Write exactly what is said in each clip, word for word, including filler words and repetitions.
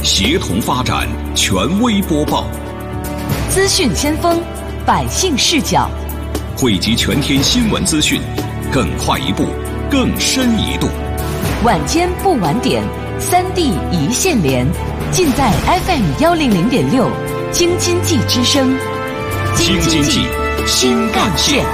协同发展，权威播报， 资讯先锋，百姓视角， 汇集全天新闻资讯，更快一步，更深一度。 晚间不晚点，三地一线连，尽在 F M 幺零零点六，京津冀之声， 京津冀新干线。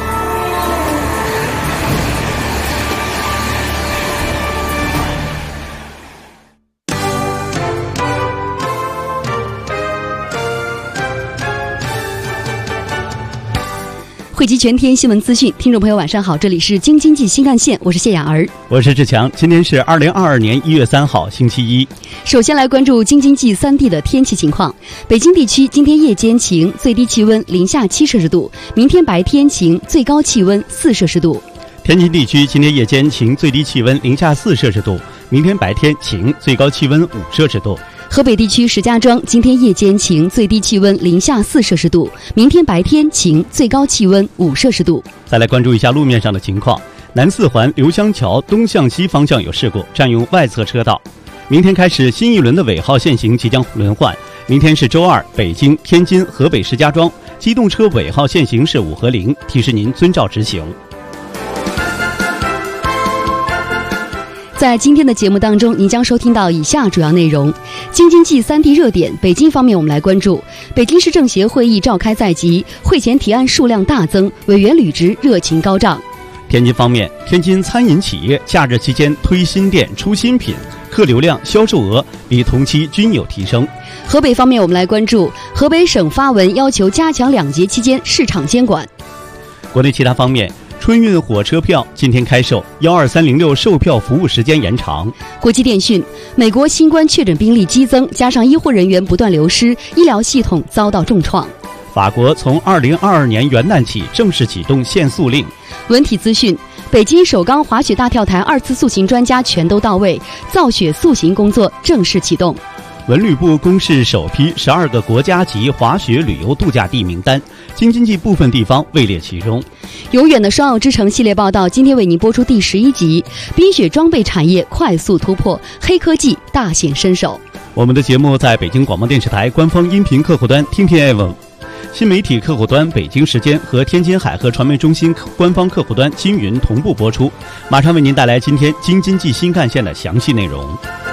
汇集全天新闻资讯，听众朋友晚上好，这里是京津冀新干线，我是谢雅儿， 我是志强。今天是二零二二年一月三号，星期一。 首先来关注京津冀三地的天气情况。北京地区今天夜间晴，最低气温零下七摄氏度；明天白天晴，最高气温四摄氏度。 天津地区今天夜间晴，最低气温零下四摄氏度；明天白天晴，最高气温五摄氏度。 河北地区石家庄今天夜间晴，最低气温零下四摄氏度；明天白天晴，最高气温五摄氏度。 再来关注一下路面上的情况。南四环刘香桥东向西方向有事故，占用外侧车道。明天开始，新一轮的尾号限行即将轮换。明天是周二，北京、天津、河北石家庄机动车尾号限行是五和零，提示您遵照执行。 在今天的节目当中，您将收听到以下主要内容：京津冀三地热点。北京方面，我们来关注北京市政协会议召开在即，会前提案数量大增，委员履职热情高涨。 天津方面，天津餐饮企业假日期间推新店、出新品，客流量、销售额比同期均有提升。 河北方面，我们来关注河北省发文要求加强两节期间市场监管。 国内其他方面，春运火车票今天开售，幺二三零六售票服务时间延长。 国际电讯，美国新冠确诊病例激增，加上医护人员不断流失，医疗系统遭到重创。 法国从二零二二年元旦起正式启动限速令。 文体资讯，北京首钢滑雪大跳台二次塑形专家全都到位，造雪塑形工作正式启动。 文旅部公示首批十二个国家级滑雪旅游度假地名单，京津冀部分地方位列其中。 永远的双奥之城系列报道今天为您播出第十一集，冰雪装备产业快速突破，黑科技大显身手。 我们的节目在北京广播电视台官方音频客户端听听 A V M、 新媒体客户端北京时间和天津海河传媒中心官方客户端金云同步播出。马上为您带来今天京津冀新干线的详细内容。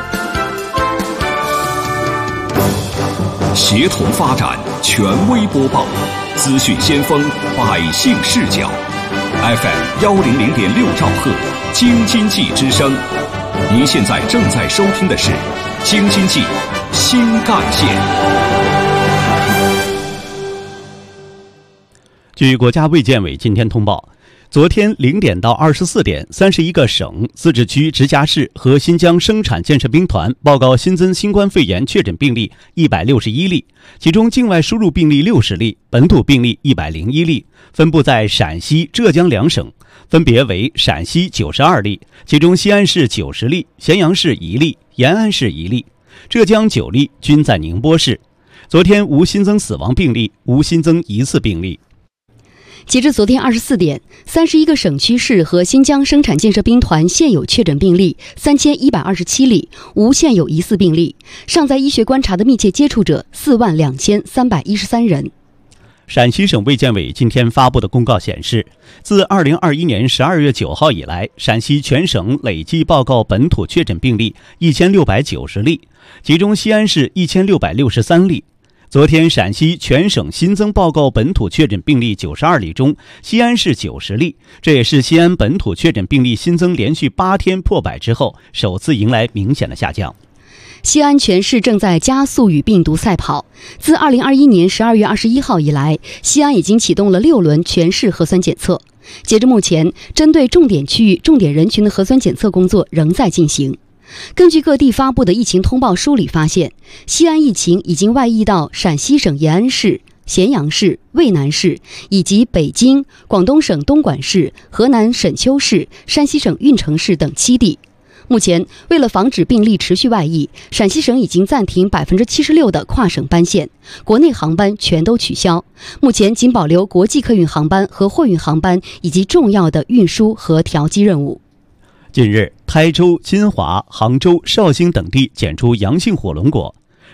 协同发展，权威播报，资讯先锋，百姓视角。F M 幺零零点六兆赫，京津冀之声。您现在正在收听的是京津冀新干线。 据国家卫健委今天通报，昨天零点到二十四点，三十一个省、自治区、直辖市和新疆生产建设兵团报告新增新冠肺炎确诊病例一百六十一例，其中境外输入病例六十例，本土病例一百零一例，分布在陕西、浙江两省，分别为陕西九十二例，其中西安市九十例，咸阳市一例，延安市一例，浙江九例，均在宁波市。昨天无新增死亡病例，无新增疑似病例。 截至昨天二十四点，三十一个省区市和新疆生产建设兵团现有确诊病例三千一百二十七例，无现有疑似病例，尚在医学观察的密切接触者四万两千三百一十三人。 陕西省卫健委今天发布的公告显示，自二零二一年十二月九号以来，陕西全省累计报告本土确诊病例一千六百九十例，其中西安市一千六百六十三例。昨天陕西全省新增报告本土确诊病例九十二例中，西安市九十例，这也是西安本土确诊病例新增连续八天破百之后，首次迎来明显的下降。 西安全市正在加速与病毒赛跑。自二零二一年十二月二十一号以来，西安已经启动了六轮全市核酸检测。截至目前，针对重点区域、重点人群的核酸检测工作仍在进行。根据各地发布的疫情通报梳理发现，西安疫情已经外溢到陕西省延安市、咸阳市、渭南市以及北京、广东省东莞市、河南沈丘市、山西省运城市等七地。目前，为了防止病例持续外溢，陕西省已经暂停百分之七十六的跨省班线，国内航班全都取消。目前仅保留国际客运航班和货运航班以及重要的运输和调机任务。 近日，台州、金华、杭州、绍兴等地检出阳性火龙果。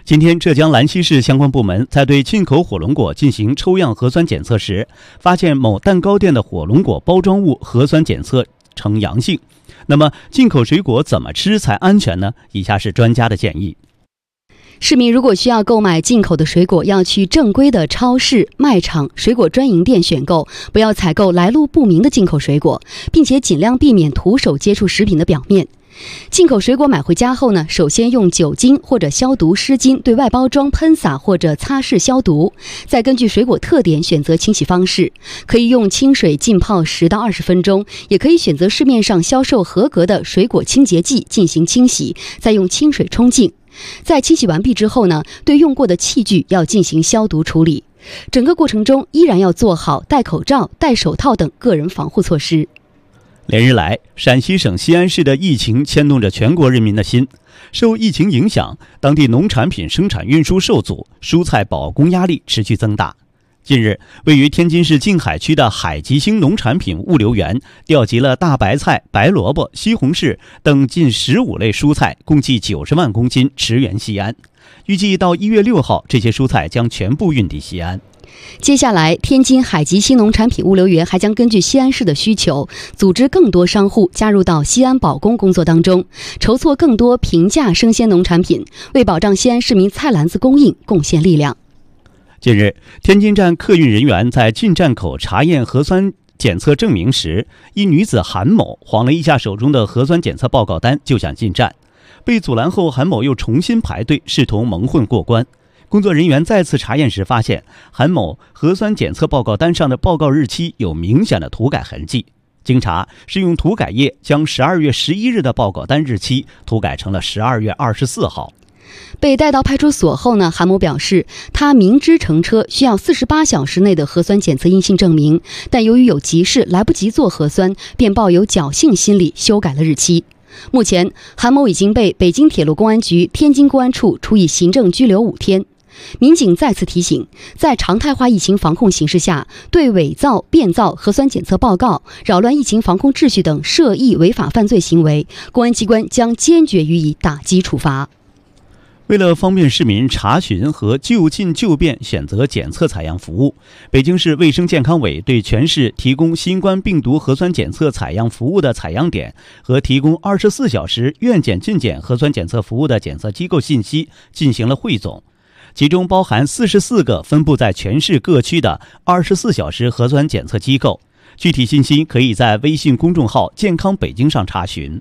今天，浙江兰溪市相关部门在对进口火龙果进行抽样核酸检测时，发现某蛋糕店的火龙果包装物核酸检测呈阳性。那么，进口水果怎么吃才安全呢？以下是专家的建议。 市民如果需要购买进口的水果，要去正规的超市、卖场、水果专营店选购，不要采购来路不明的进口水果，并且尽量避免徒手接触食品的表面。进口水果买回家后呢，首先用酒精或者消毒湿巾对外包装喷洒或者擦拭消毒，再根据水果特点选择清洗方式，可以用清水浸泡十到二十分钟，也可以选择市面上销售合格的水果清洁剂进行清洗，再用清水冲净。在清洗完毕之后呢，对用过的器具要进行消毒处理。整个过程中依然要做好戴口罩、戴手套等个人防护措施。 连日来，陕西省西安市的疫情牵动着全国人民的心。受疫情影响，当地农产品生产运输受阻，蔬菜保供压力持续增大。近日，位于天津市静海区的海吉星农产品物流园调集了大白菜、白萝卜、西红柿等近十五类蔬菜，共计九十万公斤驰援西安。预计到一月六号，这些蔬菜将全部运抵西安。 接下来，天津海吉星农产品物流园还将根据西安市的需求，组织更多商户加入到西安保供工作当中，筹措更多平价生鲜农产品，为保障西安市民菜篮子供应贡献力量。 近日，天津站客运人员在进站口查验核酸检测证明时，一女子韩某晃了一下手中的核酸检测报告单，就想进站，被阻拦后，韩某又重新排队，试图蒙混过关。工作人员再次查验时发现，韩某核酸检测报告单上的报告日期有明显的涂改痕迹。经查，是用涂改液将十二月十一日的报告单日期涂改成了十二月二十四号。 被带到派出所后呢，韩某表示，他明知乘车需要四十八小时内的核酸检测阴性证明，但由于有急事来不及做核酸，便抱有侥幸心理修改了日期。目前，韩某已经被北京铁路公安局、天津公安处处以行政拘留五天。民警再次提醒，在常态化疫情防控形势下，对伪造、变造核酸检测报告、扰乱疫情防控秩序等涉疫违法犯罪行为，公安机关将坚决予以打击处罚。 为了方便市民查询和就近就便选择检测采样服务，北京市卫生健康委对全市提供新冠病毒核酸检测采样服务的采样点和提供二十四小时愿检尽检核酸检测服务的检测机构信息进行了汇总，其中包含四十四个分布在全市各区的二十四小时核酸检测机构。具体信息可以在微信公众号“健康北京”上查询。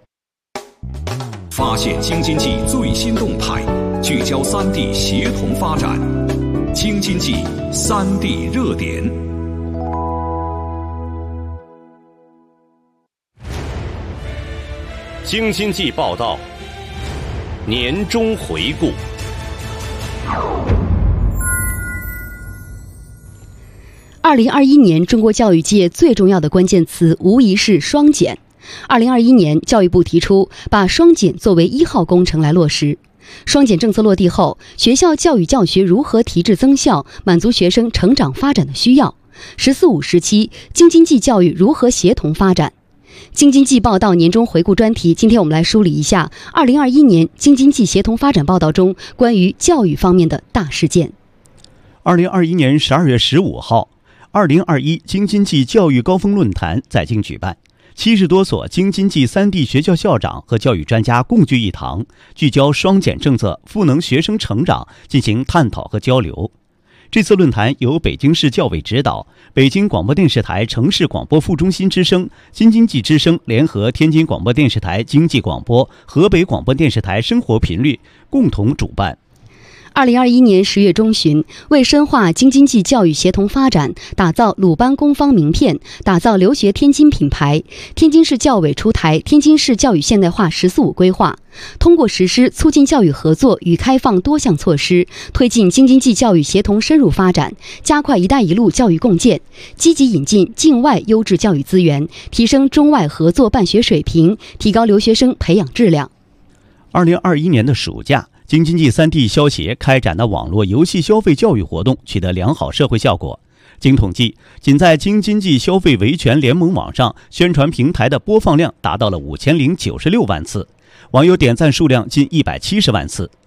发现京津冀最新动态，聚焦三地协同发展。京津冀三地热点。 京津冀报道，年终回顾。 二零二一年中国教育界最重要的关键词无疑是双减。二零二一年，教育部提出把双减作为一号工程来落实。双减政策落地后，学校教育教学如何提质增效，满足学生成长发展的需要？十四五时期，京津冀教育如何协同发展？京津冀报道年终回顾专题，今天我们来梳理一下二零二一年京津冀协同发展报道中关于教育方面的大事件。 二零二一年十二月十五号，二零二一京津冀教育高峰论坛在京举办。七十多所京津冀三地学校校长和教育专家共聚一堂，聚焦双减政策赋能学生成长进行探讨和交流。这次论坛由北京市教委指导，北京广播电视台城市广播副中心之声、京津冀之声联合天津广播电视台经济广播、河北广播电视台生活频率共同主办。 二零二一年十月中旬，为深化京津冀教育协同发展，打造鲁班工方名片，打造留学天津品牌，天津市教委出台天津市教育现代化“十四五”规划，通过实施促进教育合作与开放多项措施，推进京津冀教育协同深入发展，加快“一带一路”教育共建，积极引进境外优质教育资源，提升中外合作办学水平，提高留学生培养质量。 二零二一年的暑假，京津冀三地消协开展的网络游戏消费教育活动取得良好社会效果。经统计，仅在京津冀消费维权联盟网上，宣传平台的播放量达到了五千零九十六万次，网友点赞数量近一百七十万次。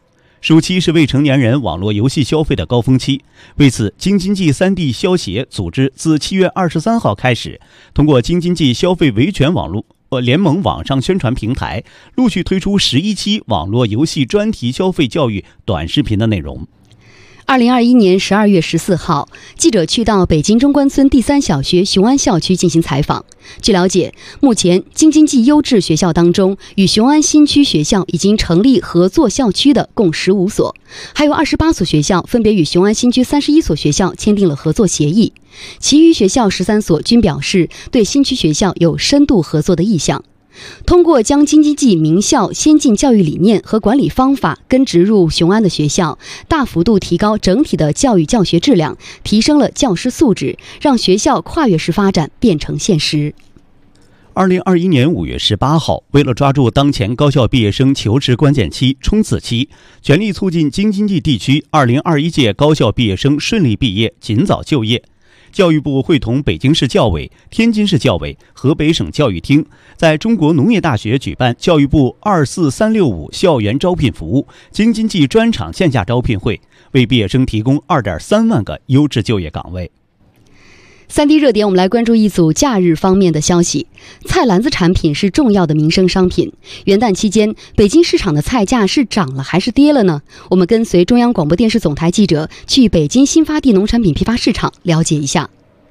暑期是未成年人网络游戏消费的高峰期，为此，京津冀三地消协组织自七月二十三号开始，通过京津冀消费维权网络呃联盟网上宣传平台，陆续推出十一期网络游戏专题消费教育短视频的内容。 二零二一年十二月十四号，记者去到北京中关村第三小学雄安校区进行采访。据了解，目前京津冀优质学校当中，与雄安新区学校已经成立合作校区的共十五所，还有二十八所学校分别与雄安新区三十一所学校签订了合作协议，其余学校十三所均表示对新区学校有深度合作的意向。通过将京津冀名校先进教育理念和管理方法根植入雄安的学校，大幅度提高整体的教育教学质量，提升了教师素质，让学校跨越式发展变成现实。 二零二一年五月十八号，为了抓住当前高校毕业生求职关键期、冲刺期，全力促进京津冀地区二零二一届高校毕业生顺利毕业、尽早就业，教育部会同北京市教委、天津市教委、河北省教育厅，在中国农业大学举办教育部二四三六五校园招聘服务京津冀专场线下招聘会，为毕业生提供二点三万个优质就业岗位。 三 D 热点，我们来关注一组假日方面的消息。菜篮子产品是重要的民生商品，元旦期间，北京市场的菜价是涨了还是跌了呢？我们跟随中央广播电视总台记者去北京新发地农产品批发市场了解一下。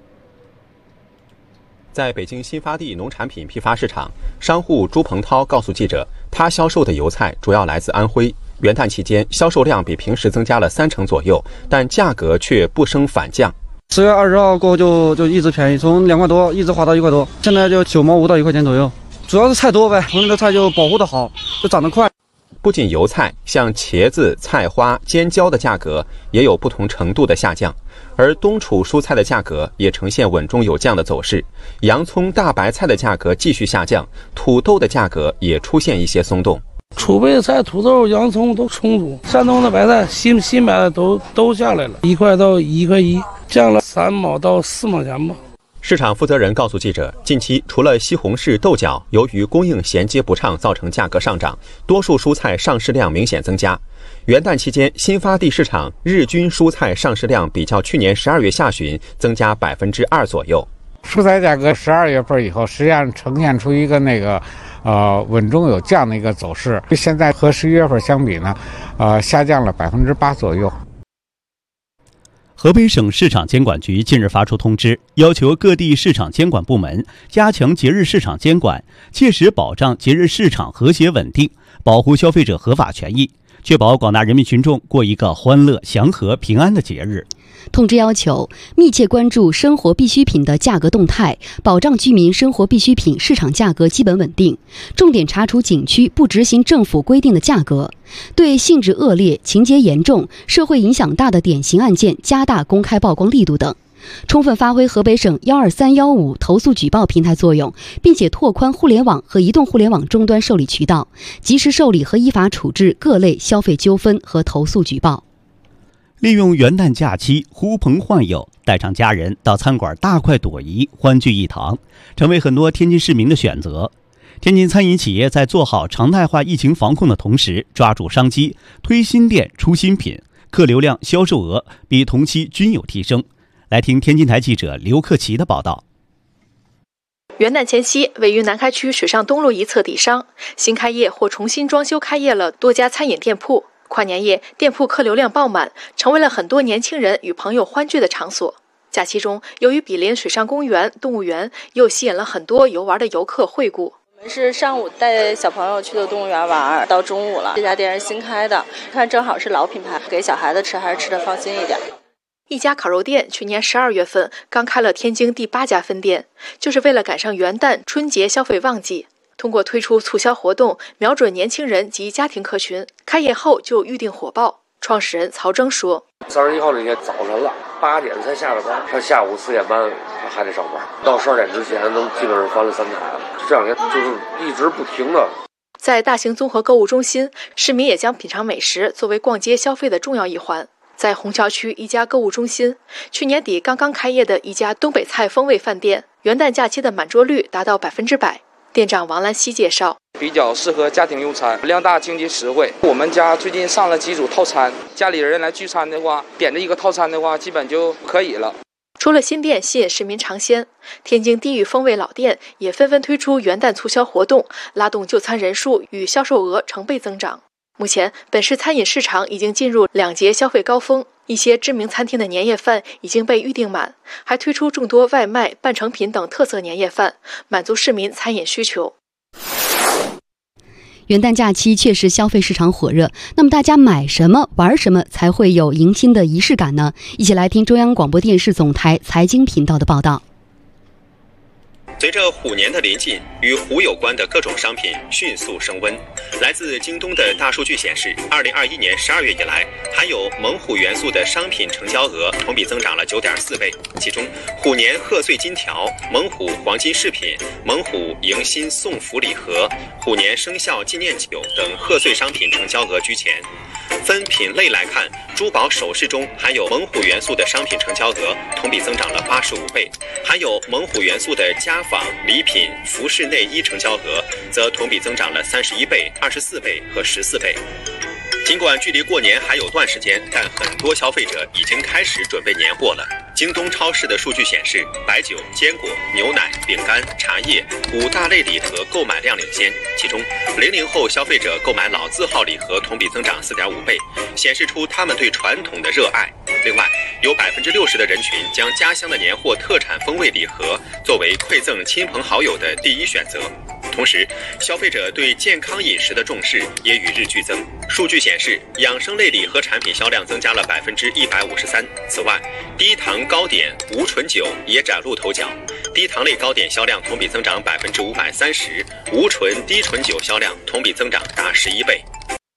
在北京新发地农产品批发市场，商户朱鹏涛告诉记者，他销售的油菜主要来自安徽。元旦期间，销售量比平时增加了三成左右，但价格却不升反降。 十月二十号过后就就一直便宜，从两块多一直滑到一块多，现在就九毛五到一块钱左右。主要是菜多呗，我们的菜就保护的好，就长得快。 不仅油菜，像茄子、菜花、尖椒的价格也有不同程度的下降，而冬储蔬菜的价格也呈现稳中有降的走势。洋葱、大白菜的价格继续下降，土豆的价格也出现一些松动。 储备菜、土豆、洋葱都充足，山东的白菜新新买的都都下来了，一块到一块一，降了三毛到四毛钱吧。 市场负责人告诉记者，近期除了西红柿、豆角由于供应衔接不畅造成价格上涨，多数蔬菜上市量明显增加。元旦期间，新发地市场日均蔬菜上市量比较去年十二月下旬增加百分之二左右。 蔬菜价格十二月份以后，实际上呈现出一个那个呃稳中有降的一个走势。现在和十一月份相比呢，呃下降了百分之八左右。 河北省市场监管局近日发出通知，要求各地市场监管部门加强节日市场监管，切实保障节日市场和谐稳定，保护消费者合法权益，确保广大人民群众过一个欢乐、祥和、平安的节日。 通知要求密切关注生活必需品的价格动态，保障居民生活必需品市场价格基本稳定，重点查处景区不执行政府规定的价格，对性质恶劣、情节严重、社会影响大的典型案件加大公开曝光力度等，充分发挥河北省幺二三幺五投诉举报平台作用，并且拓宽互联网和移动互联网终端受理渠道，及时受理和依法处置各类消费纠纷和投诉举报。 利用元旦假期呼朋唤友，带上家人到餐馆大快朵颐，欢聚一堂，成为很多天津市民的选择。天津餐饮企业在做好常态化疫情防控的同时，抓住商机，推新店出新品，客流量、销售额比同期均有提升。来听天津台记者刘克奇的报道。 元旦前夕，位于南开区水上东路一侧底商，新开业或重新装修开业了多家餐饮店铺。跨年夜，店铺客流量爆满，成为了很多年轻人与朋友欢聚的场所。假期中，由于毗邻水上公园、动物园，又吸引了很多游玩的游客惠顾。 我们是上午带小朋友去的动物园玩，到中午了。这家店是新开的，看正好是老品牌，给小孩子吃还是吃得放心一点。 一家烤肉店去年十二月份刚开了天津第八家分店，就是为了赶上元旦春节消费旺季。通过推出促销活动，瞄准年轻人及家庭客群，开业后就预订火爆。创始人曹征说：“ 三十一号那天早晨了，八点才下的班，他下午四点半还得上班，到十二点之前能基本上翻了三台了。这两天就是一直不停的。” 在大型综合购物中心，市民也将品尝美食作为逛街消费的重要一环。在虹桥区一家购物中心，去年底刚刚开业的一家东北菜风味饭店，元旦假期的满桌率达到百分之百。 店长王兰熙介绍， 比较适合家庭用餐，量大经济实惠。我们家最近上了几组套餐，家里人来聚餐的话，点着一个套餐的话，基本就可以了。 除了新店吸引市民尝鲜，天津地域风味老店也纷纷推出元旦促销活动，拉动就餐人数与销售额成倍增长。目前，本市餐饮市场已经进入两节消费高峰，一些知名餐厅的年夜饭已经被预订满，还推出众多外卖、半成品等特色年夜饭，满足市民餐饮需求。 元旦假期确实消费市场火热，那么大家买什么玩什么才会有迎新的仪式感呢？一起来听中央广播电视总台财经频道的报道。 随着虎年的临近，与虎有关的各种商品迅速升温。来自京东的大数据显示，二零二一年十二月以来，含有猛虎元素的商品成交额同比增长了九点四倍。其中，虎年贺岁金条、猛虎黄金饰品、猛虎迎新送福礼盒、虎年生肖纪念酒等贺岁商品成交额居前。分品类来看，珠宝首饰中含有猛虎元素的商品成交额同比增长了八十五倍，含有猛虎元素的家纺、礼品、服饰内衣成交额则同比增长了三十一倍、二十四倍和十四倍。尽管距离过年还有段时间，但很多消费者已经开始准备年货了。京东超市的数据显示，白酒、坚果、牛奶、饼干、茶叶五大类礼盒购买量领先，其中零零后消费者购买老字号礼盒同比增长四点五倍，显示出他们对传统的热爱。另外，有百分之六十的人群将家乡的年货特产风味礼盒作为馈赠亲朋好友的第一选择。同时，消费者对健康饮食的重视也与日俱增。数据显示，养生类礼盒产品销量增加了百分之一百五十三。此外，低糖糕点、无醇酒也崭露头角。低糖类糕点销量同比增长百分之五百三十，无醇、低醇酒销量同比增长达十一倍。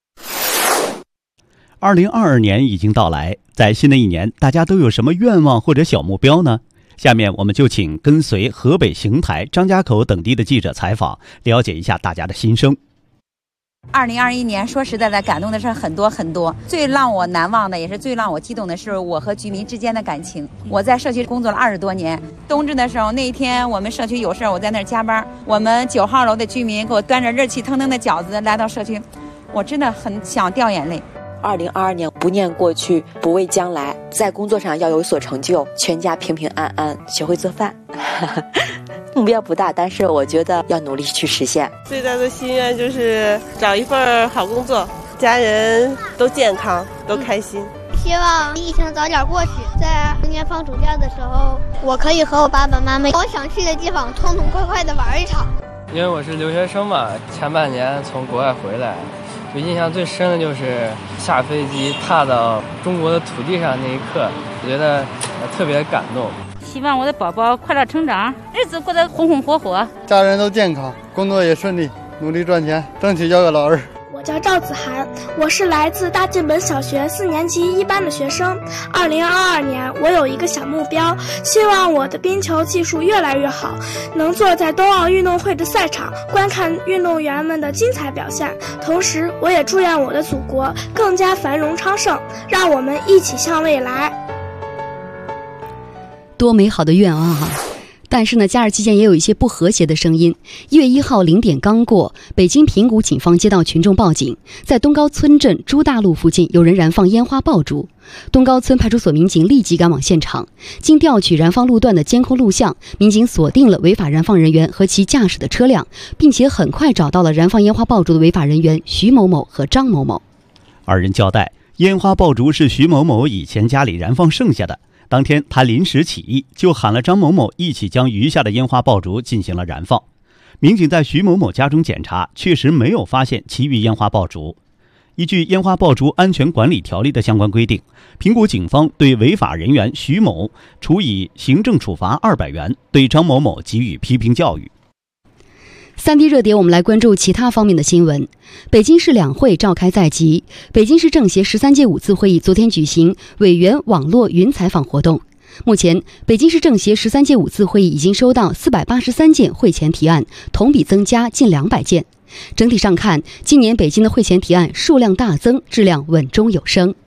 二零二二年已经到来，在新的一年，大家都有什么愿望或者小目标呢？下面我们就请跟随河北邢台、张家口等地的记者采访，了解一下大家的心声。 二零二一年说实在的，感动的事很多很多，最让我难忘的也是最让我激动的是我和居民之间的感情。我在社区工作了二十多年，冬至的时候那一天我们社区有事，我在那儿加班，我们九号楼的居民给我端着热气腾腾的饺子来到社区，我真的很想掉眼泪。 二零二二年不念过去，不畏将来，在工作上要有所成就，全家平平安安，学会做饭。目标不大，但是我觉得要努力去实现。 最大的心愿就是找一份好工作，家人都健康，都开心。 希望疫情早点过去，在明年放暑假的时候，我可以和我爸爸妈妈我想去的地方痛痛快快的玩一场。 因为我是留学生嘛，前半年从国外回来，就印象最深的就是下飞机踏到中国的土地上那一刻，我觉得特别感动。 希望我的宝宝快乐成长，日子过得红红火火， 家人都健康，工作也顺利，努力赚钱，争取要个老二。 我叫赵子涵，我是来自大进本小学四年级一班的学生。二零二二年，我有一个小目标，希望我的冰球技术越来越好，能坐在冬奥运动会的赛场，观看运动员们的精彩表现。同时，我也祝愿我的祖国更加繁荣昌盛，让我们一起向未来。 多美好的愿望啊！但是呢，假日期间也有一些不和谐的声音。一月一号零点刚过，北京平谷警方接到群众报警，在东高村镇朱大路附近有人燃放烟花爆竹。东高村派出所民警立即赶往现场，经调取燃放路段的监控录像，民警锁定了违法燃放人员和其驾驶的车辆，并且很快找到了燃放烟花爆竹的违法人员徐某某和张某某。 二人交代，烟花爆竹是徐某某以前家里燃放剩下的。当天他临时起意，就喊了张某某一起将余下的烟花爆竹进行了燃放。民警在徐某某家中检查，确实没有发现其余烟花爆竹。依据《烟花爆竹安全管理条例》的相关规定，平谷警方对违法人员徐某处以行政处罚二百元，对张某某给予批评教育。 三 D 热点，我们来关注其他方面的新闻。北京市两会召开在即，北京市政协十三届五次会议昨天举行委员网络云采访活动。目前，北京市政协十三届五次会议已经收到四百八十三件会前提案，同比增加近两百件。整体上看，今年北京的会前提案数量大增，质量稳中有升。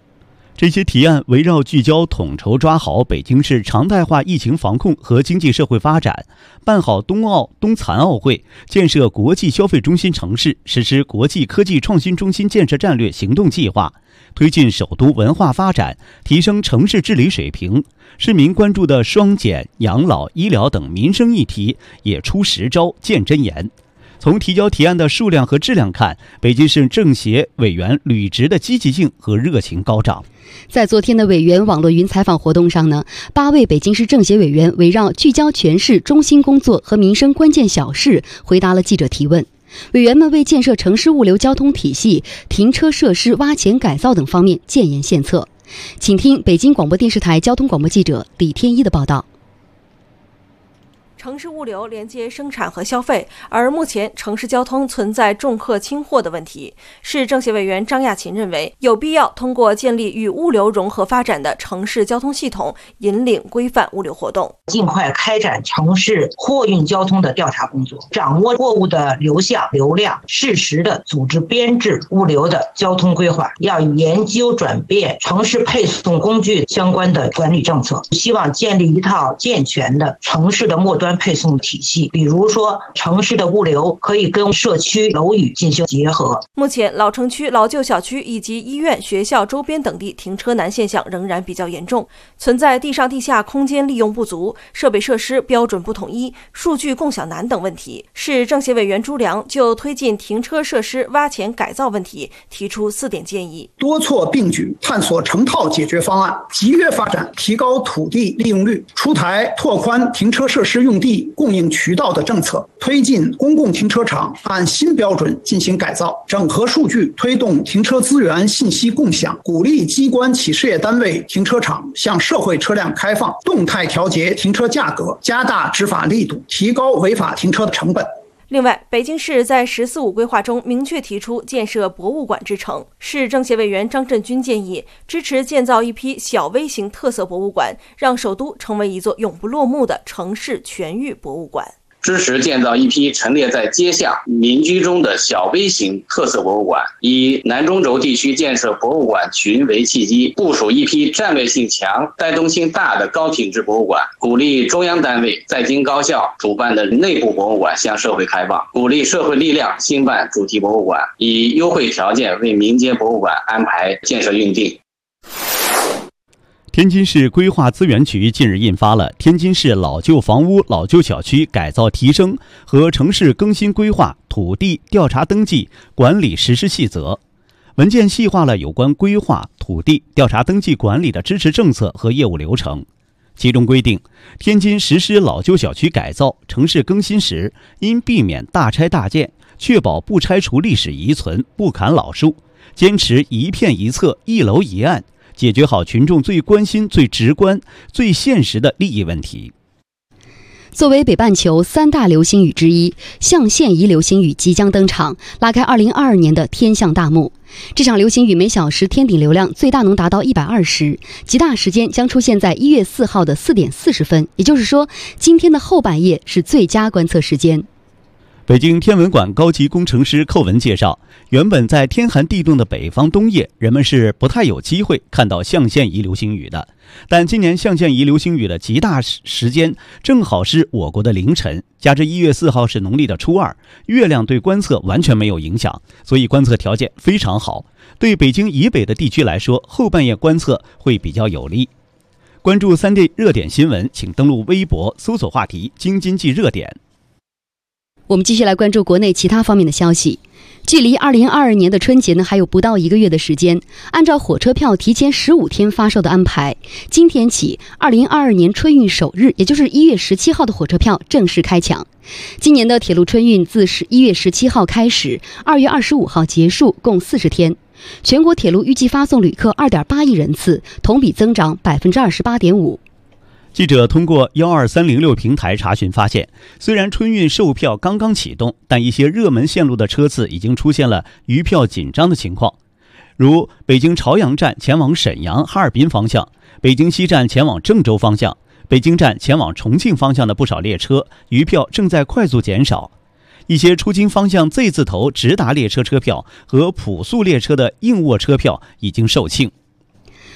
这些提案围绕聚焦统筹抓好北京市常态化疫情防控和经济社会发展，办好冬奥、冬残奥会，建设国际消费中心城市，实施国际科技创新中心建设战略行动计划，推进首都文化发展，提升城市治理水平。市民关注的双减、养老、医疗等民生议题也出实招、见真言。从提交提案的数量和质量看，北京市政协委员履职的积极性和热情高涨。 在昨天的委员网络云采访活动上呢，八位北京市政协委员围绕聚焦全市中心工作和民生关键小事，回答了记者提问。委员们为建设城市物流交通体系、停车设施挖潜改造等方面建言献策。请听北京广播电视台交通广播记者李天一的报道。 城市物流连接生产和消费，而目前城市交通存在重客轻货的问题。市政协委员张亚勤认为，有必要通过建立与物流融合发展的城市交通系统，引领规范物流活动， 尽快开展城市货运交通的调查工作，掌握货物的流向、流量，适时的组织编制物流的交通规划，要研究转变城市配送工具相关的管理政策，希望建立一套健全的城市的末端配送体系，比如说城市的物流可以跟社区楼宇进行结合。 目前老城区、老旧小区以及医院、学校周边等地停车难现象仍然比较严重，存在地上地下空间利用不足、设备设施标准不统一、数据共享难等问题。市政协委员朱良就推进停车设施挖潜改造问题提出四点建议： 多措并举，探索成套解决方案，集约发展，提高土地利用率，出台拓宽停车设施用地供应渠道的政策，推进公共停车场按新标准进行改造，整合数据，推动停车资源信息共享，鼓励机关企事业单位停车场向社会车辆开放，动态调节停车价格，加大执法力度，提高违法停车的成本。 另外，北京市在“十四五”规划中明确提出建设博物馆之城。市政协委员张振军建议支持建造一批小微型特色博物馆，让首都成为一座永不落幕的城市全域博物馆。 支持建造一批陈列在街巷、民居中的小微型特色博物馆，以南中轴地区建设博物馆群为契机，部署一批战略性强、带动性大的高品质博物馆，鼓励中央单位、在京高校主办的内部博物馆向社会开放，鼓励社会力量兴办主题博物馆，以优惠条件为民间博物馆安排建设用地。 天津市规划资源局近日印发了《天津市老旧房屋、老旧小区改造提升和城市更新规划土地调查登记管理实施细则》。文件细化了有关规划、土地调查登记管理的支持政策和业务流程。其中规定，天津实施老旧小区改造、城市更新时，应避免大拆大建，确保不拆除历史遗存、不砍老树，坚持一片一策、一楼一案，解决好群众最关心、最直观、最现实的利益问题。 作为北半球三大流星雨之一，象限仪流星雨即将登场，拉开二零二二年的天象大幕。这场流星雨每小时天顶流量最大能达到一百二十，极大时间将出现在一月四号的四点四十分，也就是说，今天的后半夜是最佳观测时间。 北京天文馆高级工程师寇文介绍，原本在天寒地冻的北方冬夜，人们是不太有机会看到象限仪流星雨的。但今年象限仪流星雨的极大时间正好是我国的凌晨，加之一月四号是农历的初二，月亮对观测完全没有影响，所以观测条件非常好。对北京以北的地区来说，后半夜观测会比较有利。关注三 D 热点新闻，请登录微博搜索话题“京津冀热点”。 我们继续来关注国内其他方面的消息。距离二零二二年的春节呢还有不到一个月的时间，按照火车票提前十五天发售的安排，今天起二零二二年春运首日，也就是一月十七号的火车票正式开抢。今年的铁路春运自一月十七号开始，二月二十五号结束，共四十天。全国铁路预计发送旅客二点八亿人次，同比增长百分之二十八点五。 记者通过一二三零六平台查询发现，虽然春运售票刚刚启动，但一些热门线路的车次已经出现了余票紧张的情况。如北京朝阳站前往沈阳、哈尔滨方向，北京西站前往郑州方向，北京站前往重庆方向的不少列车余票正在快速减少。一些出京方向 Z 字头直达列车车票和普速列车的硬卧车票已经售罄。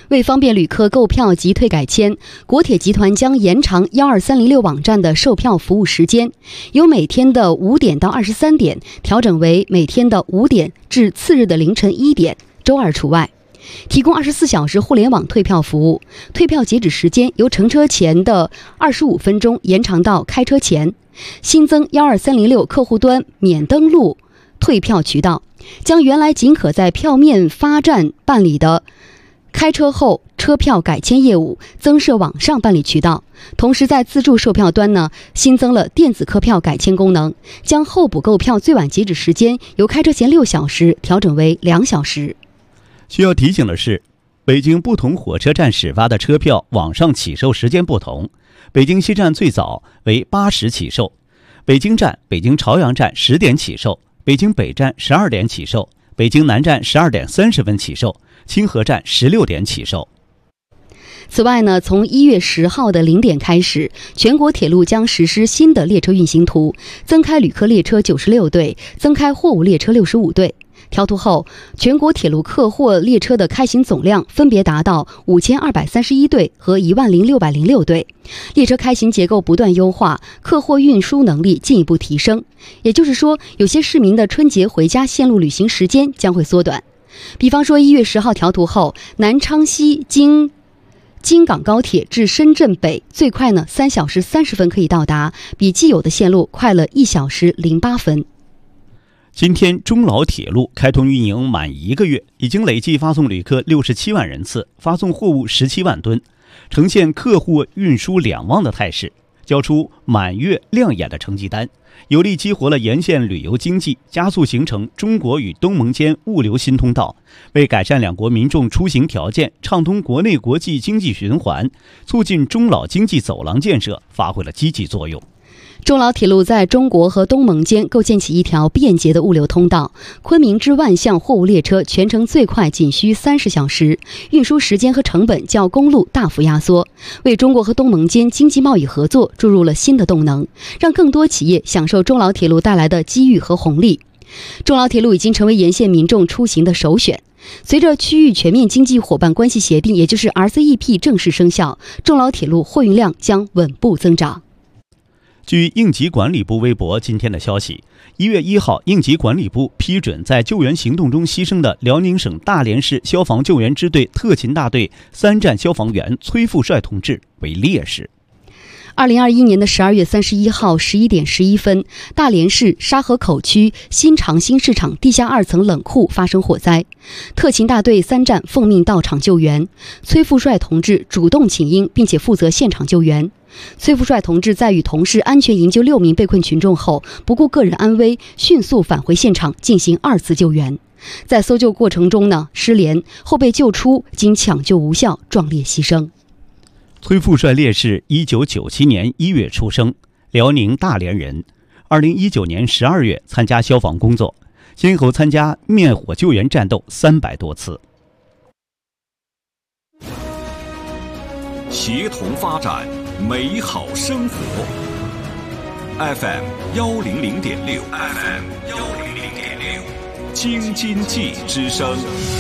为方便旅客购票及退改签，国铁集团将延长一二三零六网站的售票服务时间，由每天的五点到二十三点调整为每天的五点至次日的凌晨一点，周二除外。提供二十四小时互联网退票服务，退票截止时间由乘车前的二十五分钟延长到开车前。新增一二三零六客户端免登录退票渠道，将原来仅可在票面发站办理的开车后车票改签业务增设网上办理渠道。同时在自助售票端呢，新增了电子客票改签功能，将候补购票最晚截止时间由开车前六小时调整为两小时。 需要提醒的是，北京不同火车站始发的车票网上起售时间不同。北京西站最早为八时起售，北京站、北京朝阳站十点起售，北京北站十二点起售，北京南站十二点三十分起售，清河站十六点起售。 此外呢，从一月十号的零点开始，全国铁路将实施新的列车运行图，增开旅客列车九十六对，增开货物列车六十五对。调图后，全国铁路客货列车的开行总量分别达到五千二百三十一对和一万零六百零六对，列车开行结构不断优化，客货运输能力进一步提升。也就是说，有些市民的春节回家线路旅行时间将会缩短。比方说，一月十号调图后，南昌西经京港高铁至深圳北最快呢三小时三十分可以到达，比既有的线路快了一小时零八分。 今天中老铁路开通运营满一个月，已经累计发送旅客六十七万人次，发送货物十七万吨，呈现客货运输两旺的态势，交出满月亮眼的成绩单，有力激活了沿线旅游经济，加速形成中国与东盟间物流新通道，为改善两国民众出行条件，畅通国内国际经济循环，促进中老经济走廊建设发挥了积极作用。 中老铁路在中国和东盟间构建起一条便捷的物流通道，昆明至万象货物列车全程最快仅需三十小时，运输时间和成本较公路大幅压缩，为中国和东盟间经济贸易合作注入了新的动能，让更多企业享受中老铁路带来的机遇和红利。中老铁路已经成为沿线民众出行的首选。随着区域全面经济伙伴关系协定，也就是 R C E P 正式生效，中老铁路货运量将稳步增长。 据应急管理部微博今天的消息，一月一号，应急管理部批准在救援行动中牺牲的辽宁省大连市消防救援支队特勤大队三站消防员崔富帅同志为烈士。 二零二一年的十二月三十一号十一点十一分，大连市沙河口区新长兴市场地下二层冷库发生火灾，特勤大队三站奉命到场救援，崔富帅同志主动请缨，并且负责现场救援。崔富帅同志在与同事安全营救六名被困群众后，不顾个人安危，迅速返回现场进行二次救援。在搜救过程中呢，失联后被救出，经抢救无效，壮烈牺牲。 崔富帅烈士一九九七年一月出生，辽宁大连人。二零一九年十二月参加消防工作，先后参加灭火救援战斗三百多次。 协同发展，美好生活。F M 幺零零点六 ，F M 幺零零点六，京津冀之声。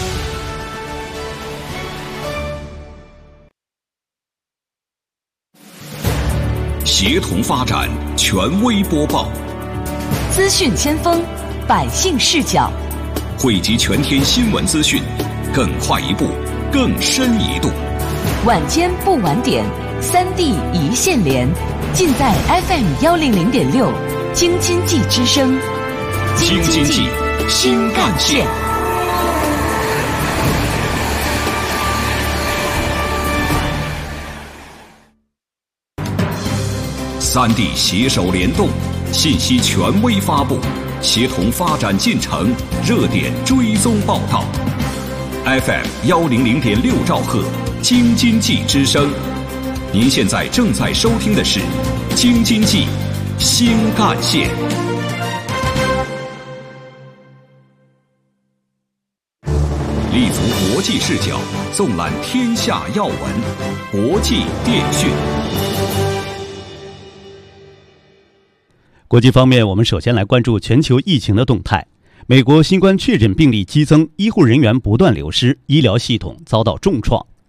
协同发展，权威播报， 资讯先锋，百姓视角， 汇集全天新闻资讯，更快一步，更深一度。 晚间不晚点，三地一线连，尽在 F M 幺零零点六，京津冀之声， 京津冀新干线。三地携手联动，信息权威发布，协同发展进程，热点追踪报道。F M 幺零零点六兆赫，京津冀之声。您现在正在收听的是京津冀新干线。立足国际视角，纵览天下要闻，国际电讯。 国际方面，我们首先来关注全球疫情的动态。美国新冠确诊病例激增，医护人员不断流失，医疗系统遭到重创。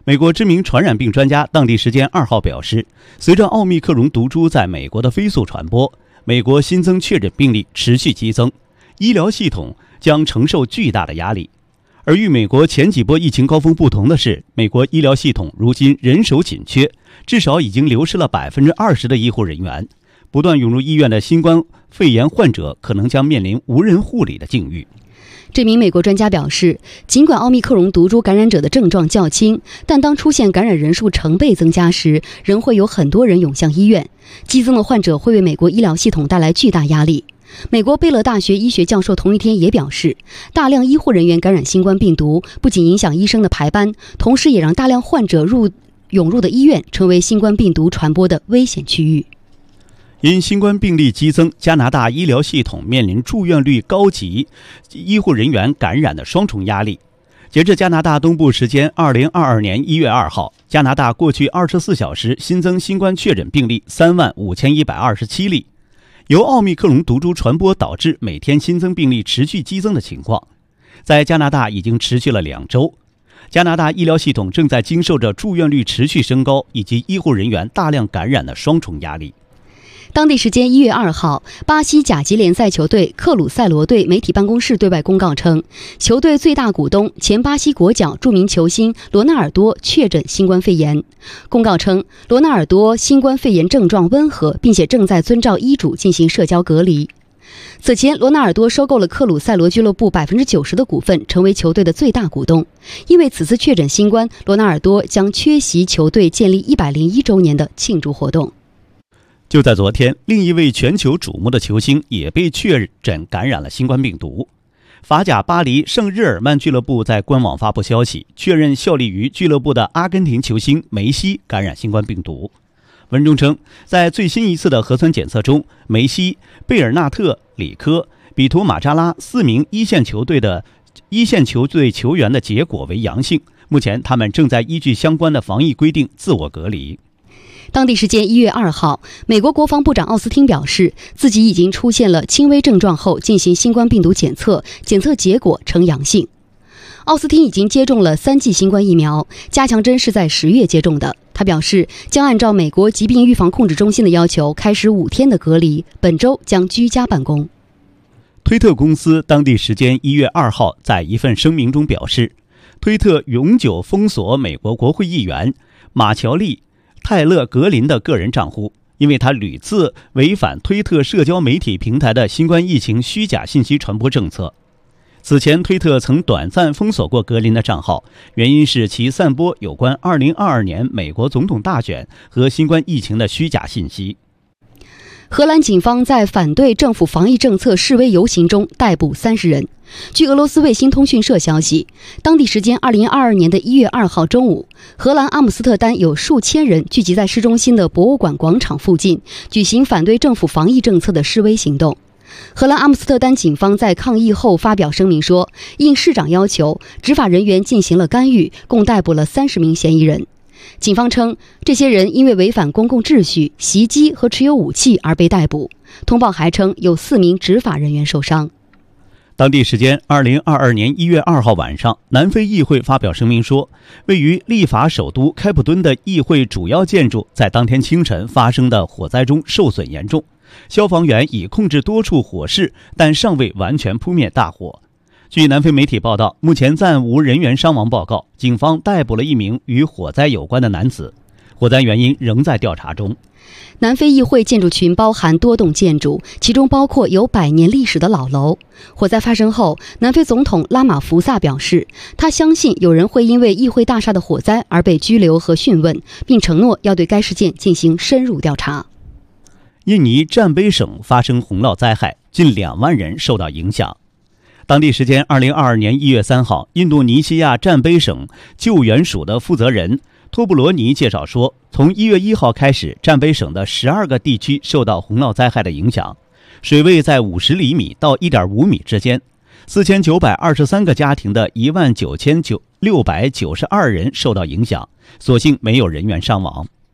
美国知名传染病专家当地时间二号表示，随着奥密克戎毒株在美国的飞速传播，美国新增确诊病例持续激增，医疗系统将承受巨大的压力。而与美国前几波疫情高峰不同的是，美国医疗系统如今人手紧缺，至少已经流失了百分之二十的医护人员。不断涌入医院的新冠肺炎患者可能将面临无人护理的境遇。 这名美国专家表示，尽管奥密克戎毒株感染者的症状较轻，但当出现感染人数成倍增加时，仍会有很多人涌向医院。激增的患者会为美国医疗系统带来巨大压力。美国贝勒大学医学教授同一天也表示，大量医护人员感染新冠病毒，不仅影响医生的排班，同时也让大量患者入涌入的医院成为新冠病毒传播的危险区域。 因新冠病例激增，加拿大医疗系统面临住院率高及医护人员感染的双重压力。截至加拿大东部时间二零二二年一月二号，加拿大过去二十四小时新增新冠确诊病例三万五千一百二十七例。由奥密克戎毒株传播导致每天新增病例持续激增的情况，在加拿大已经持续了两周。加拿大医疗系统正在经受着住院率持续升高以及医护人员大量感染的双重压力。 当地时间一月二号，巴西甲级联赛球队克鲁塞罗队媒体办公室对外公告称，球队最大股东前巴西国脚著名球星罗纳尔多确诊新冠肺炎。公告称，罗纳尔多新冠肺炎症状温和，并且正在遵照医嘱进行社交隔离。此前，罗纳尔多收购了克鲁塞罗俱乐部百分之九十的股份，成为球队的最大股东。因为此次确诊新冠，罗纳尔多将缺席球队建立一百零一周年的庆祝活动。 就在昨天，另一位全球瞩目的球星也被确诊感染了新冠病毒。法甲巴黎圣日耳曼俱乐部在官网发布消息，确认效力于俱乐部的阿根廷球星梅西感染新冠病毒。文中称，在最新一次的核酸检测中，梅西、贝尔纳特、里科、比图马扎拉四名一线球队的一线球队球员的结果为阳性，目前他们正在依据相关的防疫规定自我隔离。 当地时间一月二号，美国国防部长奥斯汀表示，自己已经出现了轻微症状后进行新冠病毒检测，检测结果呈阳性。奥斯汀已经接种了三剂新冠疫苗，加强针是在十月接种的。他表示，将按照美国疾病预防控制中心的要求开始五天的隔离，本周将居家办公。 推特公司当地时间一月二号在一份声明中表示，推特永久封锁美国国会议员马乔丽泰勒·格林的个人账户，因为他屡次违反推特社交媒体平台的新冠疫情虚假信息传播政策。此前，推特曾短暂封锁过格林的账号，原因是其散播有关二零二二年美国总统大选和新冠疫情的虚假信息。 荷兰警方在反对政府防疫政策示威游行中逮捕三十人。据俄罗斯卫星通讯社消息，当地时间二零二二年的一月二号中午，荷兰阿姆斯特丹有数千人聚集在市中心的博物馆广场附近，举行反对政府防疫政策的示威行动。荷兰阿姆斯特丹警方在抗议后发表声明说，应市长要求，执法人员进行了干预，共逮捕了三十名嫌疑人。警方称，这些人因为违反公共秩序、袭击和持有武器而被逮捕。通报还称，有四名执法人员受伤。 当地时间二零二二年一月二号晚上，南非议会发表声明说，位于立法首都开普敦的议会主要建筑在当天清晨发生的火灾中受损严重，消防员已控制多处火势，但尚未完全扑灭大火。据南非媒体报道，目前暂无人员伤亡报告，警方逮捕了一名与火灾有关的男子，火灾原因仍在调查中。 南非议会建筑群包含多栋建筑，其中包括有百年历史的老楼。火灾发生后，南非总统拉马福萨表示，他相信有人会因为议会大厦的火灾而被拘留和讯问，并承诺要对该事件进行深入调查。 印尼占碑省发生洪涝灾害，近两万人受到影响。当地时间二零二二年一月三号，印度尼西亚占碑省救援署的负责人托布罗尼介绍说，从一月一号开始，占碑省的十二个地区受到洪涝灾害的影响，水位在五十厘米到一点五米之间，四千九百二十三个家庭的一万九千六百九十二人受到影响，所幸没有人员伤亡。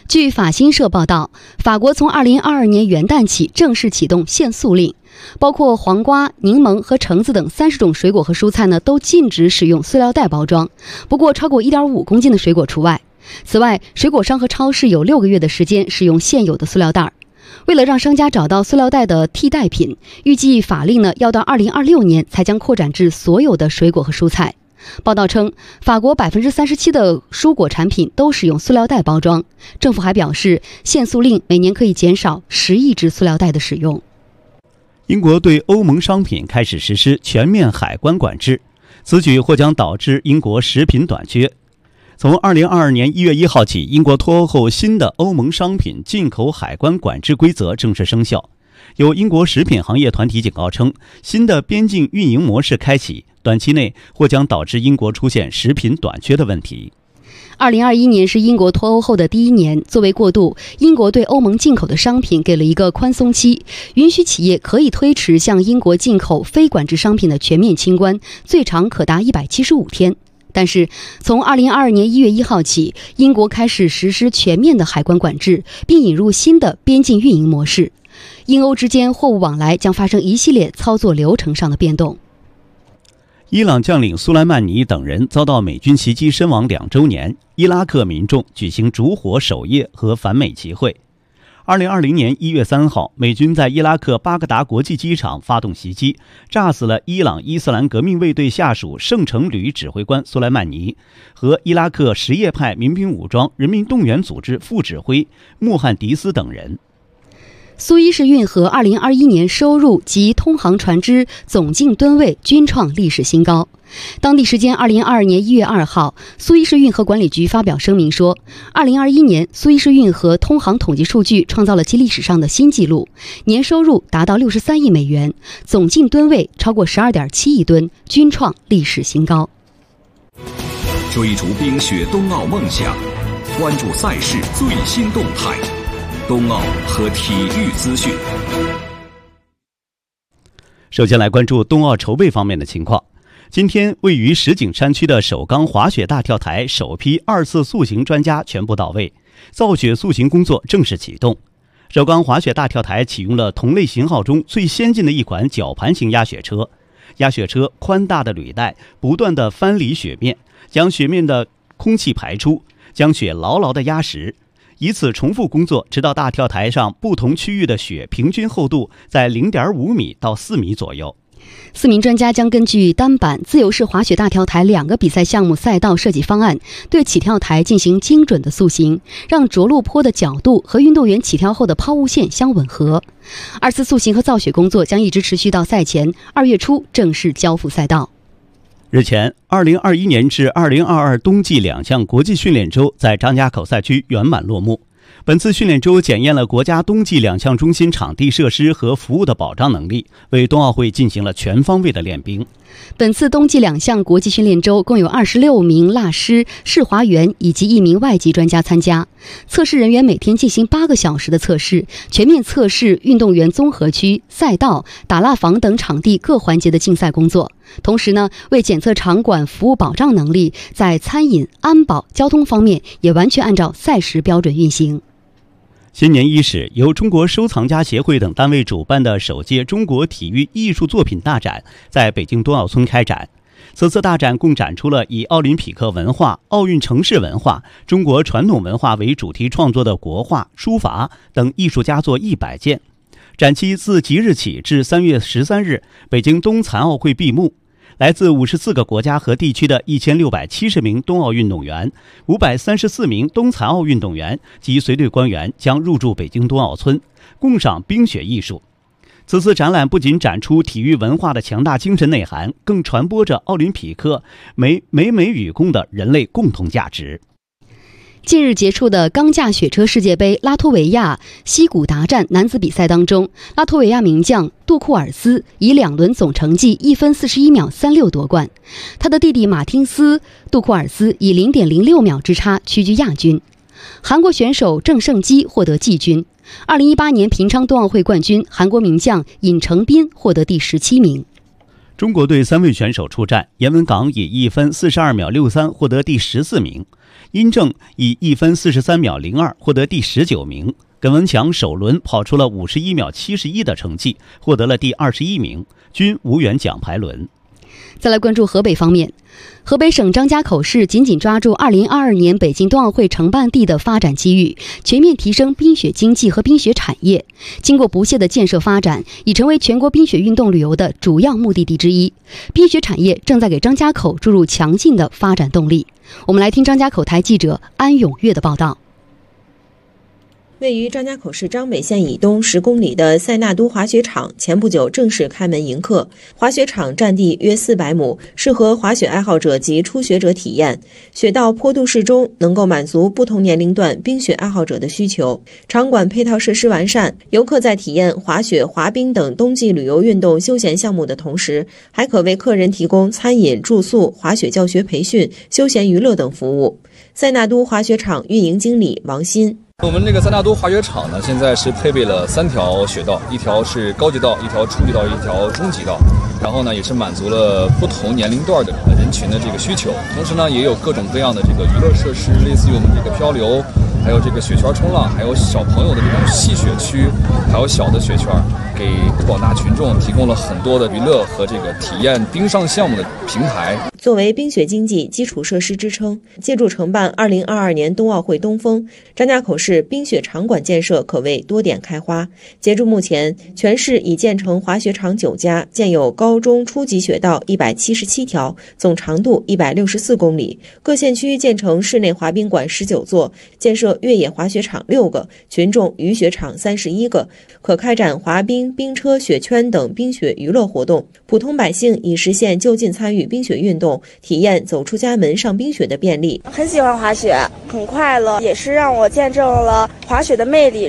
据法新社报道，法国从二零二二年元旦起正式启动限塑令，包括黄瓜、柠檬和橙子等三十种水果和蔬菜呢，都禁止使用塑料袋包装，不过超过一点五公斤的水果除外。此外，水果商和超市有六个月的时间使用现有的塑料袋。为了让商家找到塑料袋的替代品，预计法令呢要到二零二六年才将扩展至所有的水果和蔬菜。报道称，法国百分之三十七的蔬果产品都使用塑料袋包装。政府还表示，限塑令每年可以减少十亿只塑料袋的使用。 英国对欧盟商品开始实施全面海关管制，此举或将导致英国食品短缺。从二零二二年一月一号起，英国脱欧后新的欧盟商品进口海关管制规则正式生效。有英国食品行业团体警告称，新的边境运营模式开启，短期内或将导致英国出现食品短缺的问题。 二零二一年是英国脱欧后的第一年，作为过渡，英国对欧盟进口的商品给了一个宽松期，允许企业可以推迟向英国进口非管制商品的全面清关，最长可达一百七十五天。但是，从二零二二年一月一号起，英国开始实施全面的海关管制，并引入新的边境运营模式。英欧之间货物往来将发生一系列操作流程上的变动。 伊朗将领苏莱曼尼等人遭到美军袭击身亡两周年，伊拉克民众举行烛火守夜和反美集会。二零二零年一月三号，美军在伊拉克巴格达国际机场发动袭击，炸死了伊朗伊斯兰革命卫队下属圣城旅指挥官苏莱曼尼和伊拉克什叶派民兵武装人民动员组织副指挥穆罕迪斯等人。 苏伊士运河二零二一年收入及通航船只总净吨位均创历史新高。当地时间二零二二年一月二号，苏伊士运河管理局发表声明说，二零二一年苏伊士运河通航统计数据创造了其历史上的新纪录，年收入达到六十三亿美元，总净吨位超过十二点七亿吨，均创历史新高。 追逐冰雪冬奥梦想，关注赛事最新动态，冬奥和体育资讯。 首先来关注冬奥筹备方面的情况。今天，位于石景山区的首钢滑雪大跳台首批二次塑形专家全部到位，造雪塑形工作正式启动。首钢滑雪大跳台启用了同类型号中最先进的一款绞盘型压雪车，压雪车宽大的履带不断地翻离雪面，将雪面的空气排出，将雪牢牢地压实。以此重复工作，直到大跳台上不同区域的雪平均厚度在 零点五米到四米左右。 四名专家将根据单板、自由式滑雪大跳台两个比赛项目赛道设计方案，对起跳台进行精准的塑形，让着陆坡的角度和运动员起跳后的抛物线相吻合。二次塑形和造雪工作将一直持续到赛前二月初正式交付赛道。 日前，二零二一年至二零二二冬季两项国际训练周在张家口赛区圆满落幕。本次训练周检验了国家冬季两项中心场地设施和服务的保障能力，为冬奥会进行了全方位的练兵。 本次冬季两项国际训练周共有二十六名蜡师、试滑员以及一名外籍专家参加。测试人员每天进行八个小时的测试，全面测试运动员综合区、赛道、打蜡房等场地各环节的竞赛工作。同时呢，为检测场馆服务保障能力，在餐饮、安保、交通方面也完全按照赛时标准运行。 新年伊始，由中国收藏家协会等单位主办的首届中国体育艺术作品大展在北京冬奥村开展。此次大展共展出了以奥林匹克文化、奥运城市文化、中国传统文化为主题创作的国画、书法等艺术佳作一百件。展期自即日起至三月十三日，北京冬残奥会闭幕。来自五十四个国家和地区的一千六百七十名冬奥运动员、五百三十四名冬残奥运动员及随队官员将入驻北京冬奥村，共赏冰雪艺术。此次展览不仅展出体育文化的强大精神内涵，更传播着奥林匹克美美美与共的人类共同价值。 近日结束的钢架雪车世界杯拉脱维亚西古达站男子比赛当中，拉脱维亚名将杜库尔斯以两轮总成绩一分四十一秒三六夺冠，他的弟弟马丁斯·杜库尔斯以 零点零六秒之差屈居亚军。韩国选手郑胜基获得季军。二零一八年平昌冬奥会冠军韩国名将尹成斌获得第十七名。 中国队三位选手出战，闫文港以一分四十二秒六三获得第十四名，殷正以一分四十三秒零二获得第十九名，耿文强首轮跑出了五十一秒七十一的成绩，获得了第二十一名，均无缘奖牌轮。 再来关注河北方面，河北省张家口市紧紧抓住二零二二年北京冬奥会承办地的发展机遇，全面提升冰雪经济和冰雪产业。经过不懈的建设发展，已成为全国冰雪运动旅游的主要目的地之一。冰雪产业正在给张家口注入强劲的发展动力。我们来听张家口台记者安永月的报道。 位于张家口市张北县以东十公里的塞纳都滑雪场前不久正式开门迎客。滑雪场占地约四百亩，适合滑雪爱好者及初学者体验。雪道坡度适中，能够满足不同年龄段冰雪爱好者的需求。场馆配套设施完善，游客在体验滑雪、滑冰等冬季旅游运动休闲项目的同时，还可为客人提供餐饮、住宿、滑雪教学培训、休闲娱乐等服务。塞纳都滑雪场运营经理王鑫。 我们这个塞纳都滑雪场呢，现在是配备了三条雪道，一条是高级道，一条初级道，一条中级道。然后呢，也是满足了不同年龄段的人群的这个需求。同时呢，也有各种各样的这个娱乐设施，类似于我们这个漂流，还有这个雪圈冲浪，还有小朋友的这种戏雪区，还有小的雪圈，给广大群众提供了很多的娱乐和这个体验冰上项目的平台。 作为冰雪经济基础设施支撑，借助承办二零二二年冬奥会东风，张家口市冰雪场馆建设可谓多点开花。截至目前，全市已建成滑雪场九家，建有高中初级雪道一百七十七条，总长度一百六十四公里。各县区建成室内滑冰馆十九座，建设越野滑雪场六个，群众雨雪场三十一个，可开展滑冰、冰车、雪圈等冰雪娱乐活动。普通百姓已实现就近参与冰雪运动，体验走出家门上冰雪的便利。 很喜欢滑雪，很快乐，也是让我见证了滑雪的魅力。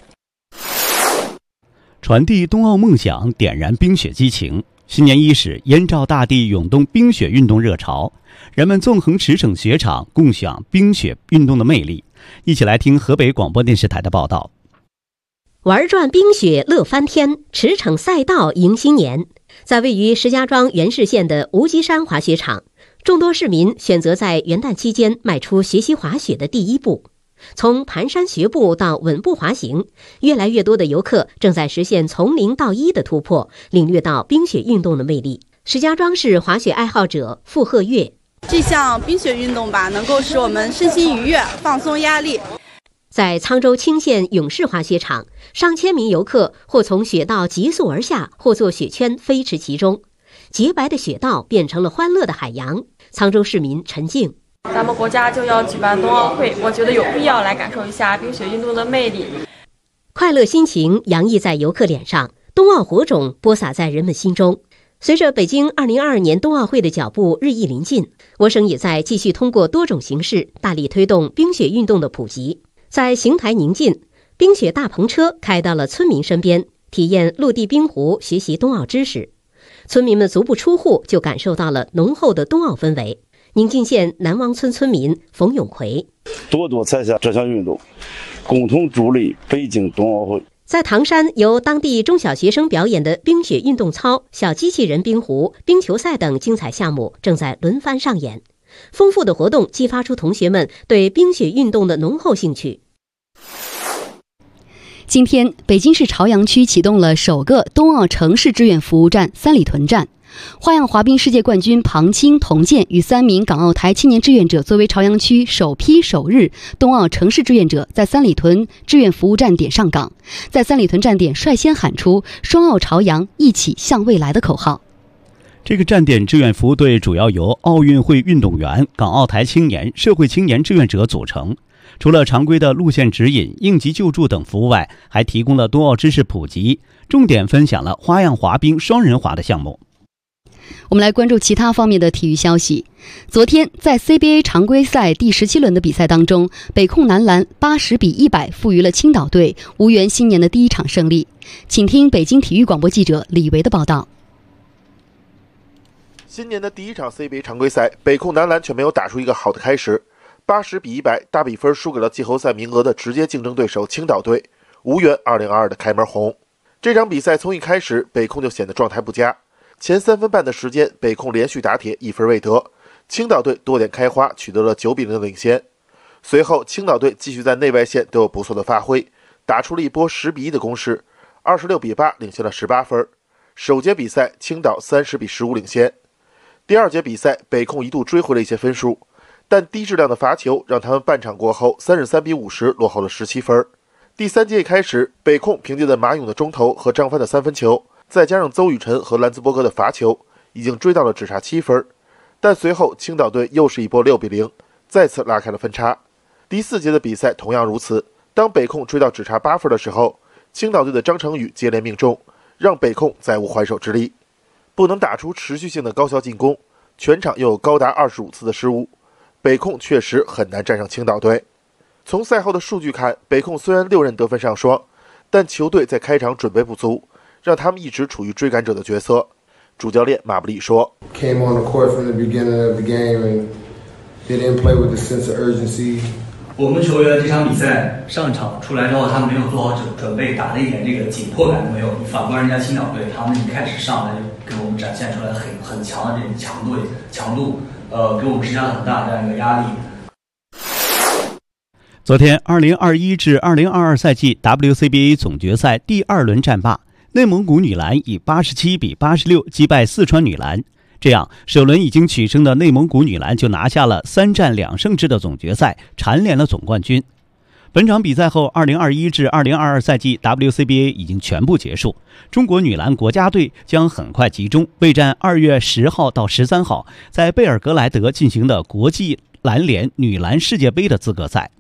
传递冬奥梦想，点燃冰雪激情。新年伊始，燕赵大地涌动冰雪运动热潮，人们纵横驰骋雪场，共享冰雪运动的魅力。一起来听河北广播电视台的报道。 玩转冰雪乐翻天，驰骋赛道迎新年。在位于石家庄元氏县的无极山滑雪场，众多市民选择在元旦期间迈出学习滑雪的第一步。从蹒跚学步到稳步滑行，越来越多的游客正在实现从零到一的突破，领略到冰雪运动的魅力。石家庄市滑雪爱好者傅鹤月， 这项冰雪运动吧，能够使我们身心愉悦，放松压力。 在沧州青县勇士滑雪场，上千名游客或从雪道急速而下，或坐雪圈飞驰其中，洁白的雪道变成了欢乐的海洋。沧州市民陈静， 咱们国家就要举办冬奥会，我觉得有必要来感受一下冰雪运动的魅力。 快乐心情洋溢在游客脸上，冬奥火种播撒在人们心中。随着北京二零二二年冬奥会的脚步日益临近，我省也在继续通过多种形式大力推动冰雪运动的普及。在邢台宁晋，冰雪大篷车开到了村民身边，体验陆地冰壶，学习冬奥知识。村民们足不出户就感受到了浓厚的冬奥氛围。宁晋县南王村村民冯永奎， 多多参加这项运动，共同助力北京冬奥会。 在唐山，由当地中小学生表演的冰雪运动操、小机器人冰壶、冰球赛等精彩项目正在轮番上演。丰富的活动激发出同学们对冰雪运动的浓厚兴趣。 今天，北京市朝阳区启动了首个冬奥城市志愿服务站三里屯站。花样滑冰世界冠军庞青、童健与三名港澳台青年志愿者作为朝阳区首批首日冬奥城市志愿者，在三里屯志愿服务站点上岗，在三里屯站点率先喊出“双奥朝阳，一起向未来”的口号。 这个站点志愿服务队主要由奥运会运动员、港澳台青年、社会青年志愿者组成。除了常规的路线指引、应急救助等服务外，还提供了冬奥知识普及，重点分享了花样滑冰双人滑的项目。 我们来关注其他方面的体育消息。昨天在 C B A 常规赛第十七轮的比赛当中，北控男篮八十比一百负于了青岛队，无缘新年的第一场胜利。请听北京体育广播记者李维的报道。 新年的第一场 C B A 常规赛，北控男篮却没有打出一个好的开始，八十比一百大比分输给了季后赛名额的直接竞争对手青岛队，无缘二零二二的开门红。这场比赛从一开始，北控就显得状态不佳。 前三分半的时间，北控连续打铁，一分未得，青岛队多点开花，取得了九比零的领先。随后，青岛队继续在内外线都有不错的发挥，打出了一波十比一的攻势，二十六比八领先了十八分。首节比赛，青岛三十比十五领先。第二节比赛，北控一度追回了一些分数，但低质量的罚球让他们半场过后三十三比五十落后了十七分。第三节一开始，北控凭借着马勇的中投和张帆的三分球，再加上邹宇辰和兰兹伯格的罚球，已经追到了只差七分。但随后青岛队又是一波六比零，再次拉开了分差。第四节的比赛同样如此，当北控追到只差八分的时候，青岛队的张成宇接连命中，让北控再无还手之力，不能打出持续性的高效进攻，全场又有高达二十五次的失误，北控确实很难战胜青岛队。从赛后的数据看，北控虽然六人得分上双，但球队在开场准备不足，让他们一直处于追赶者的角色。主教练马布里说 Came on the court from the beginning of the game and they didn't play with the sense of urgency. 我们球员这场比赛上场出来之后，他们没有做好准准备，打的一点这个紧迫感都没有。你反观人家青岛队，他们一开始上来就给我们展现出来很很强的这种强度强度，呃，给我们施加很大这样一个压力。 昨天，二零二一至二零二二赛季 W C B A 总决赛第二轮战罢，内蒙古女篮以八十七比八十六击败四川女篮。这样，首轮已经取胜的内蒙古女篮就拿下了三战两胜制的总决赛，蝉联了总冠军。本场比赛后，二零二一至二零二二赛季 W C B A 已经全部结束。中国女篮国家队将很快集中备战二月十号到十三号在贝尔格莱德进行的国际篮联女篮世界杯的资格赛。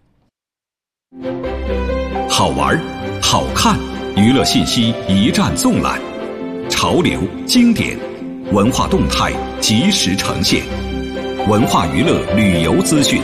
好玩、好看，娱乐信息一站纵览，潮流、经典。文化动态及时呈现，文化娱乐旅游资讯。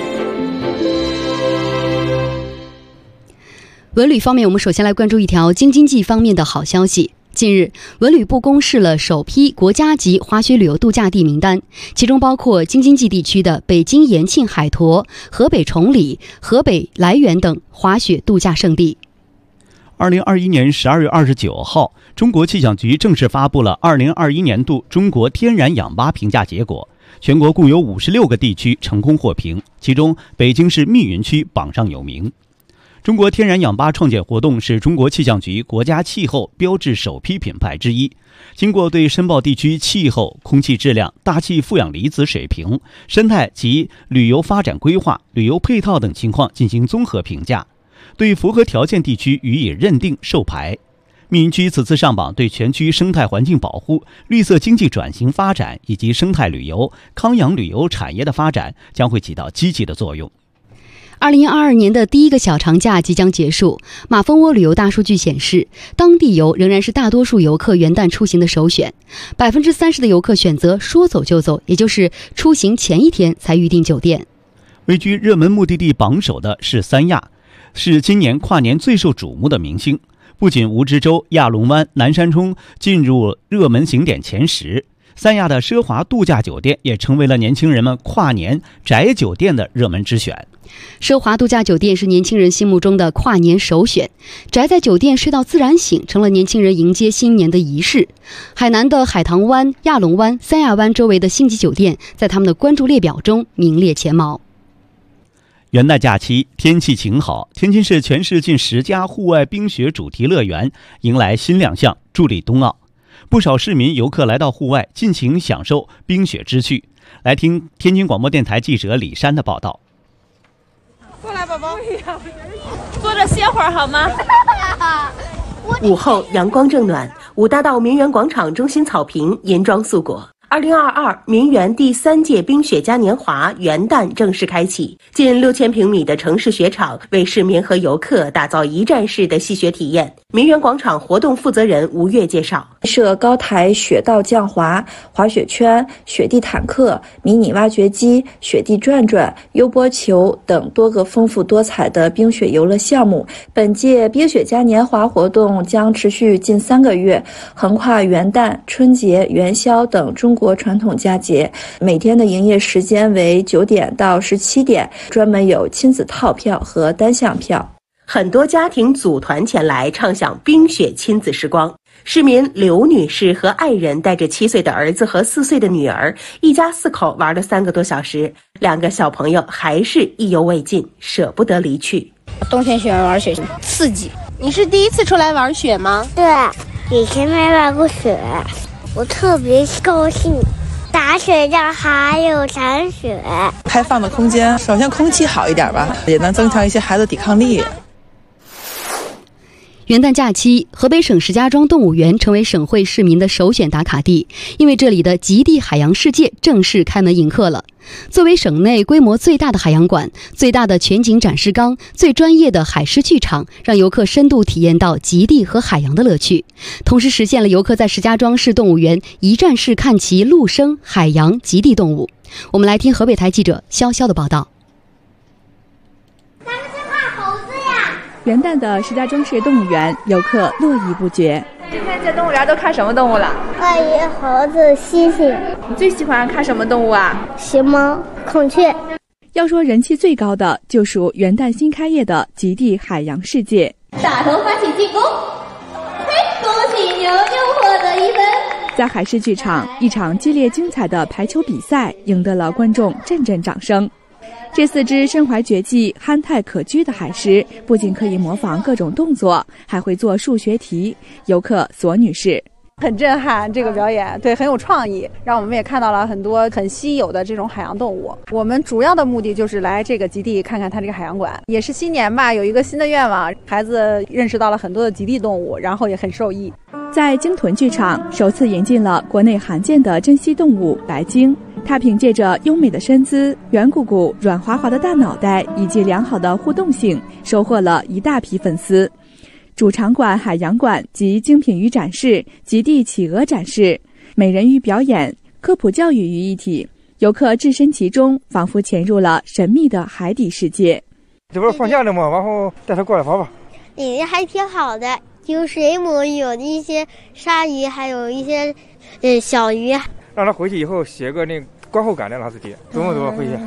文旅方面，我们首先来关注一条京津冀方面的好消息。近日，文旅部公示了首批国家级滑雪旅游度假地名单，其中包括京津冀地区的北京延庆海坨、河北崇礼、河北涞源等滑雪度假胜地。 二零二一年十二月二十九号，中国气象局正式发布了二零二一年度中国天然氧吧评价结果，全国共有五十六个地区成功获评，其中北京市密云区榜上有名。中国天然氧吧创建活动是中国气象局国家气候标志首批品牌之一，经过对申报地区气候、空气质量、大气负氧离子水平、生态及旅游发展规划、旅游配套等情况进行综合评价，对符合条件地区予以认定授牌。密云区此次上榜，对全区生态环境保护、绿色经济转型发展以及生态旅游、康养旅游产业的发展将会起到积极的作用。 二零二二年的第一个小长假即将结束，马蜂窝旅游大数据显示，当地游仍然是大多数游客元旦出行的首选，百分之三十的游客选择说走就走，也就是出行前一天才预订酒店。 位居热门目的地榜首的是三亚，是今年跨年最受瞩目的明星。不仅蜈支洲、亚龙湾、南山冲进入热门景点前十，三亚的奢华度假酒店也成为了年轻人们跨年宅酒店的热门之选。 奢华度假酒店是年轻人心目中的跨年首选，宅在酒店睡到自然醒成了年轻人迎接新年的仪式。海南的海棠湾、亚龙湾、三亚湾周围的星级酒店在他们的关注列表中名列前茅。 元旦假期天气晴好，天津市全市近十家户外冰雪主题乐园迎来新亮相，助力冬奥。不少市民游客来到户外尽情享受冰雪之趣。来听天津广播电台记者李珊的报道。 过来，宝宝，坐着歇会儿好吗？ 午后阳光正暖，五大道名园广场中心草坪银装素裹。二零二二名园第三届冰雪嘉年华元旦正式开启，近六千平米的城市雪场为市民和游客打造一站式的戏雪体验。名园广场活动负责人吴越介绍， 设高台雪道降滑、滑雪圈、雪地坦克、迷你挖掘机、雪地转转、悠波球等多个丰富多彩的冰雪游乐项目。本届冰雪嘉年华活动将持续近三个月，横跨元旦、春节、元宵等中国传统佳节，每天的营业时间为九点到十七点，专门有亲子套票和单向票。 很多家庭组团前来畅享冰雪亲子时光。 市民刘女士和爱人带着七岁的儿子和四岁的女儿，一家四口玩了三个多小时，两个小朋友还是意犹未尽，舍不得离去。 冬天喜欢玩雪，刺激。 你是第一次出来玩雪吗？ 对，以前没玩过雪，我特别高兴。打雪仗还有铲雪， 开放的空间，首先空气好一点吧，也能增强一些孩子抵抗力。 元旦假期，河北省石家庄动物园成为省会市民的首选打卡地，因为这里的极地海洋世界正式开门迎客了。作为省内规模最大的海洋馆、最大的全景展示缸、最专业的海狮剧场，让游客深度体验到极地和海洋的乐趣，同时实现了游客在石家庄市动物园一站式看齐陆生、海洋、极地动物。我们来听河北台记者潇潇的报道。 元旦的石家庄市动物园，游客络绎不绝。 今天在动物园都看什么动物了？ 鳄鱼、猴子、猩猩。 你最喜欢看什么动物啊？ 熊猫、孔雀。 要说人气最高的，就属元旦新开业的极地海洋世界。 大头发起进攻，嘿，恭喜牛牛获得一分。 在海狮剧场，一场激烈精彩的排球比赛赢得了观众阵阵掌声。这四只身怀绝技、憨态可掬的海狮，不仅可以模仿各种动作，还会做数学题。游客索女士。 很震撼，这个表演对很有创意，让我们也看到了很多很稀有的这种海洋动物。我们主要的目的就是来这个极地看看它这个海洋馆，也是新年吧，有一个新的愿望，孩子认识到了很多的极地动物，然后也很受益。 在鲸豚剧场首次引进了国内罕见的珍稀动物白鲸，它凭借着优美的身姿、圆鼓鼓、软滑滑的大脑袋以及良好的互动性，收获了一大批粉丝。主场馆、海洋馆及精品鱼展示、极地企鹅展示、美人鱼表演、科普教育于一体，游客置身其中，仿佛潜入了神秘的海底世界。 这不是放假了吗？然后带他过来玩吧。 里面还挺好的，有水母，有一些鲨鱼，还有一些呃小鱼。 让他回去以后写个那个观后感，让他自己琢磨琢磨回去。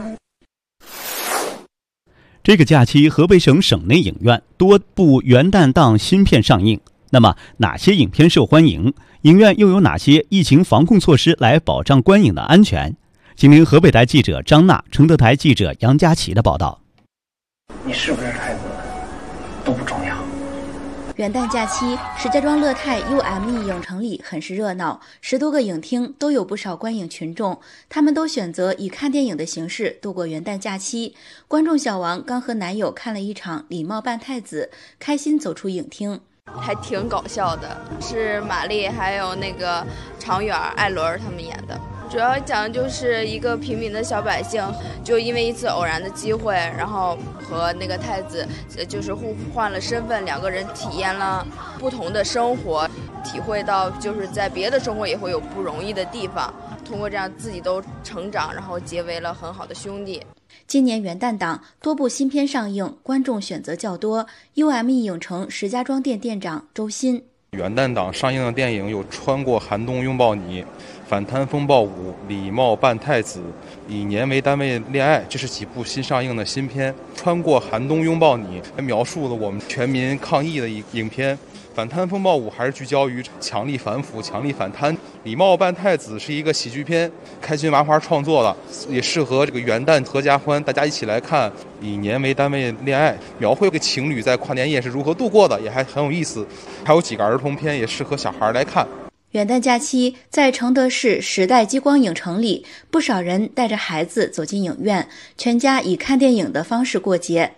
这个假期，河北省省内影院多部元旦档新片上映。那么，哪些影片受欢迎？影院又有哪些疫情防控措施来保障观影的安全？请听河北台记者张娜、承德台记者杨佳琪的报道。 你是不是孩子都不重要。 元旦假期，石家庄乐泰 U M E 影城里很是热闹，十多个影厅都有不少观影群众，他们都选择以看电影的形式度过元旦假期。观众小王刚和男友看了一场《礼貌扮太子》，开心走出影厅。 还挺搞笑的，是马丽还有那个常远、艾伦他们演的。主要讲的就是一个平民的小百姓，就因为一次偶然的机会，然后和那个太子就是互换了身份，两个人体验了不同的生活，体会到就是在别的生活也会有不容易的地方，通过这样自己都成长，然后结为了很好的兄弟。 今年元旦档多部新片上映，观众选择较多。U M E 影城石家庄店店长周鑫。 元旦档上映的电影有《穿过寒冬拥抱你》、《反贪风暴五》、《礼貌扮太子》、《以年为单位恋爱》，这是几部新上映的新片。《穿过寒冬拥抱你》描述了我们全民抗疫的影片。反贪风暴五还是聚焦于强力反腐、强力反贪。礼貌扮太子是一个喜剧片，开心麻花创作的，也适合这个元旦合家欢，大家一起来看。以年为单位恋爱，描绘个情侣在跨年夜是如何度过的，也还很有意思。还有几个儿童片也适合小孩来看。 元旦假期，在承德市时代激光影城里，不少人带着孩子走进影院，全家以看电影的方式过节。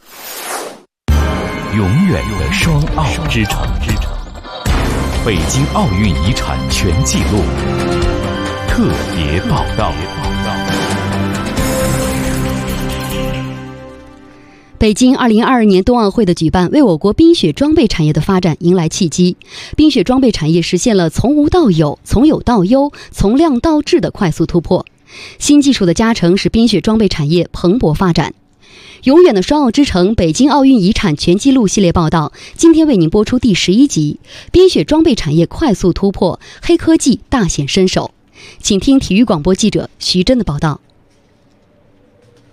永远的双奥之城，北京奥运遗产全纪录特别报道。 北京二零二二年冬奥会的举办，为我国冰雪装备产业的发展迎来契机。冰雪装备产业实现了从无到有、从有到优、从量到质的快速突破。新技术的加成使冰雪装备产业蓬勃发展。永远的双奥之城北京奥运遗产全纪录系列报道，今天为您播出第十一集：冰雪装备产业快速突破，黑科技大显身手。请听体育广播记者徐真的报道。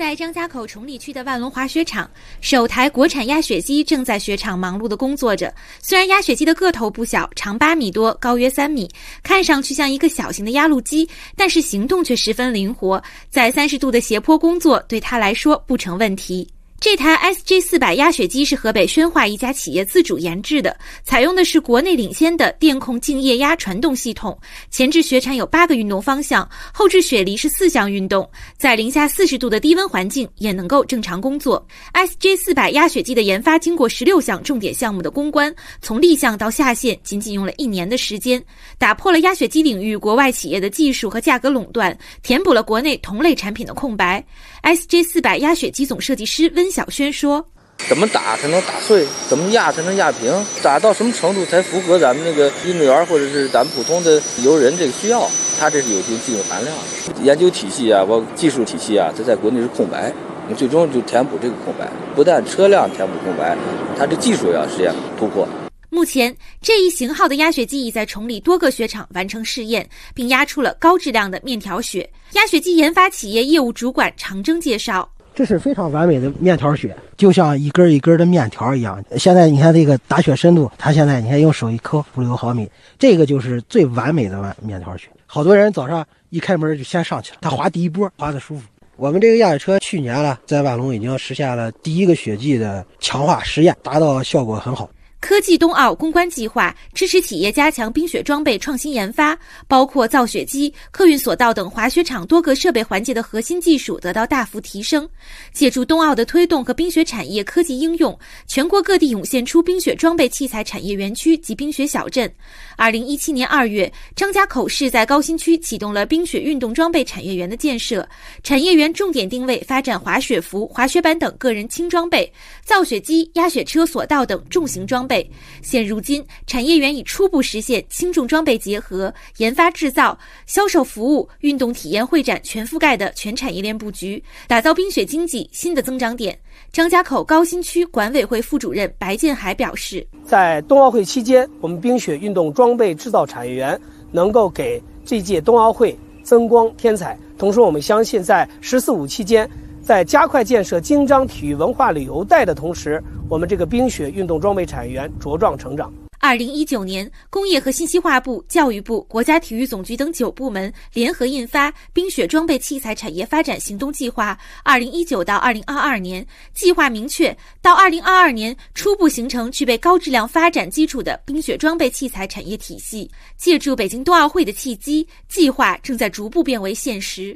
在张家口崇礼区的万隆滑雪场，首台国产压雪机正在雪场忙碌地工作着。虽然压雪机的个头不小，长八米多，高约三米，看上去像一个小型的压路机，但是行动却十分灵活，在三十度的斜坡工作对它来说不成问题。这台 S J 四百 压雪机是河北宣化一家企业自主研制的，采用的是国内领先的电控静液压传动系统。前置雪铲有八个运动方向，后置雪离是四项运动，在零下四十度的低温环境也能够正常工作。S J 四百 压雪机的研发经过十六项重点项目的攻关，从立项到下线仅仅用了一年的时间，打破了压雪机领域国外企业的技术和价格垄断，填补了国内同类产品的空白。S J 四百 压雪机总设计师温小轩说， 怎么打才能打碎，怎么压才能压平，打到什么程度才符合咱们那个运动员或者是咱们普通的游人这个需要，它这是有一定技术含量的。研究体系啊，包括技术体系啊，它在国内是空白，你最终就填补这个空白，不但车辆填补空白，它这技术要实现突破。 目前，这一型号的压雪机已在崇礼多个雪场完成试验，并压出了高质量的面条雪。压雪机研发企业业务主管常征介绍， 这是非常完美的面条雪，就像一根一根的面条一样。现在你看这个打雪深度，它现在你看用手一抠不六毫米，这个就是最完美的面条雪。好多人早上一开门就先上去了，他滑第一波滑得舒服。我们这个压雪车去年了，在万隆已经实现了第一个雪季的强化实验，达到效果很好。 科技冬奥攻关计划支持企业加强冰雪装备创新研发，包括造雪机、客运索道等滑雪场多个设备环节的核心技术得到大幅提升。借助冬奥的推动和冰雪产业科技应用，全国各地涌现出冰雪装备器材产业园区及冰雪小镇。二零一七年二月，张家口市在高新区启动了冰雪运动装备产业园的建设，产业园重点定位发展滑雪服、滑雪板等个人轻装备、造雪机、压雪车、索道等重型装备。现如今，产业园已初步实现轻重装备结合、研发制造、销售服务、运动体验会展全覆盖的全产业链布局，打造冰雪经济新的增长点。张家口高新区管委会副主任白建海表示， 在冬奥会期间，我们冰雪运动装备制造产业园能够给这届冬奥会增光添彩。同时，我们相信在十四五期间，在加快建设京张体育文化旅游带的同时，我们这个冰雪运动装备产业园茁壮成长。 二零一九年，工业和信息化部、教育部、国家体育总局等九部门联合印发《冰雪装备器材产业发展行动计划（二零一九到二零二二年）》，计划明确，到二零二二年初步形成具备高质量发展基础的冰雪装备器材产业体系。借助北京冬奥会的契机，计划正在逐步变为现实。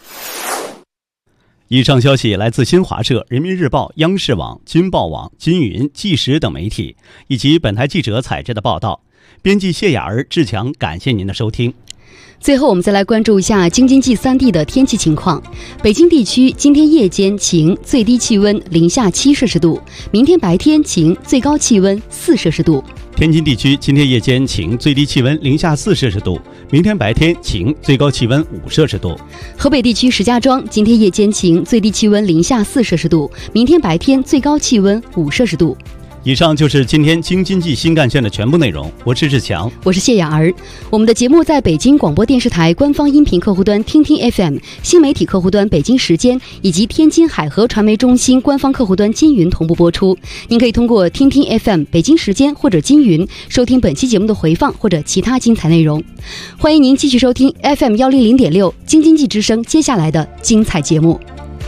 以上消息来自新华社、人民日报、央视网、金报网、金云、纪实等媒体，以及本台记者采制的报道。编辑谢雅儿、志强，感谢您的收听。 最后，我们再来关注一下京津冀三地的天气情况。北京地区今天夜间晴，最低气温零下七摄氏度；明天白天晴，最高气温四摄氏度。 天津地区今天夜间晴，最低气温零下四摄氏度；明天白天晴，最高气温五摄氏度。 河北地区石家庄今天夜间晴，最低气温零下四摄氏度；明天白天最高气温五摄氏度。 以上就是今天京津冀新干线的全部内容。我是志强， 我是谢雅儿。我们的节目在北京广播电视台官方音频客户端听听 F M、新媒体客户端北京时间以及天津海河传媒中心官方客户端金云同步播出。您可以通过听听 F M 北京时间或者金云收听本期节目的回放或者其他精彩内容。欢迎您继续收听 F M 一零零点六京津冀之声接下来的精彩节目。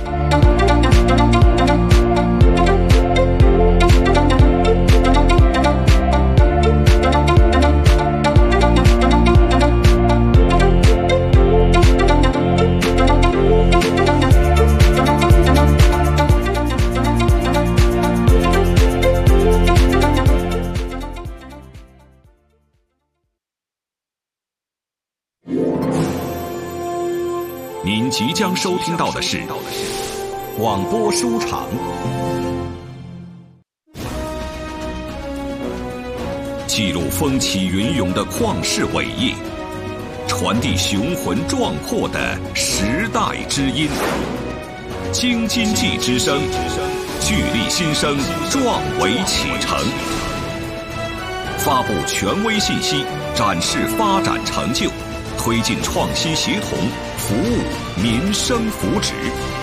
您即将收听到的是广播书场，记录风起云涌的旷世伟业，传递雄浑壮阔的时代之音。京津冀之声，聚力新生，壮维启程。发布权威信息，展示发展成就，推进创新协同，服务民生福祉。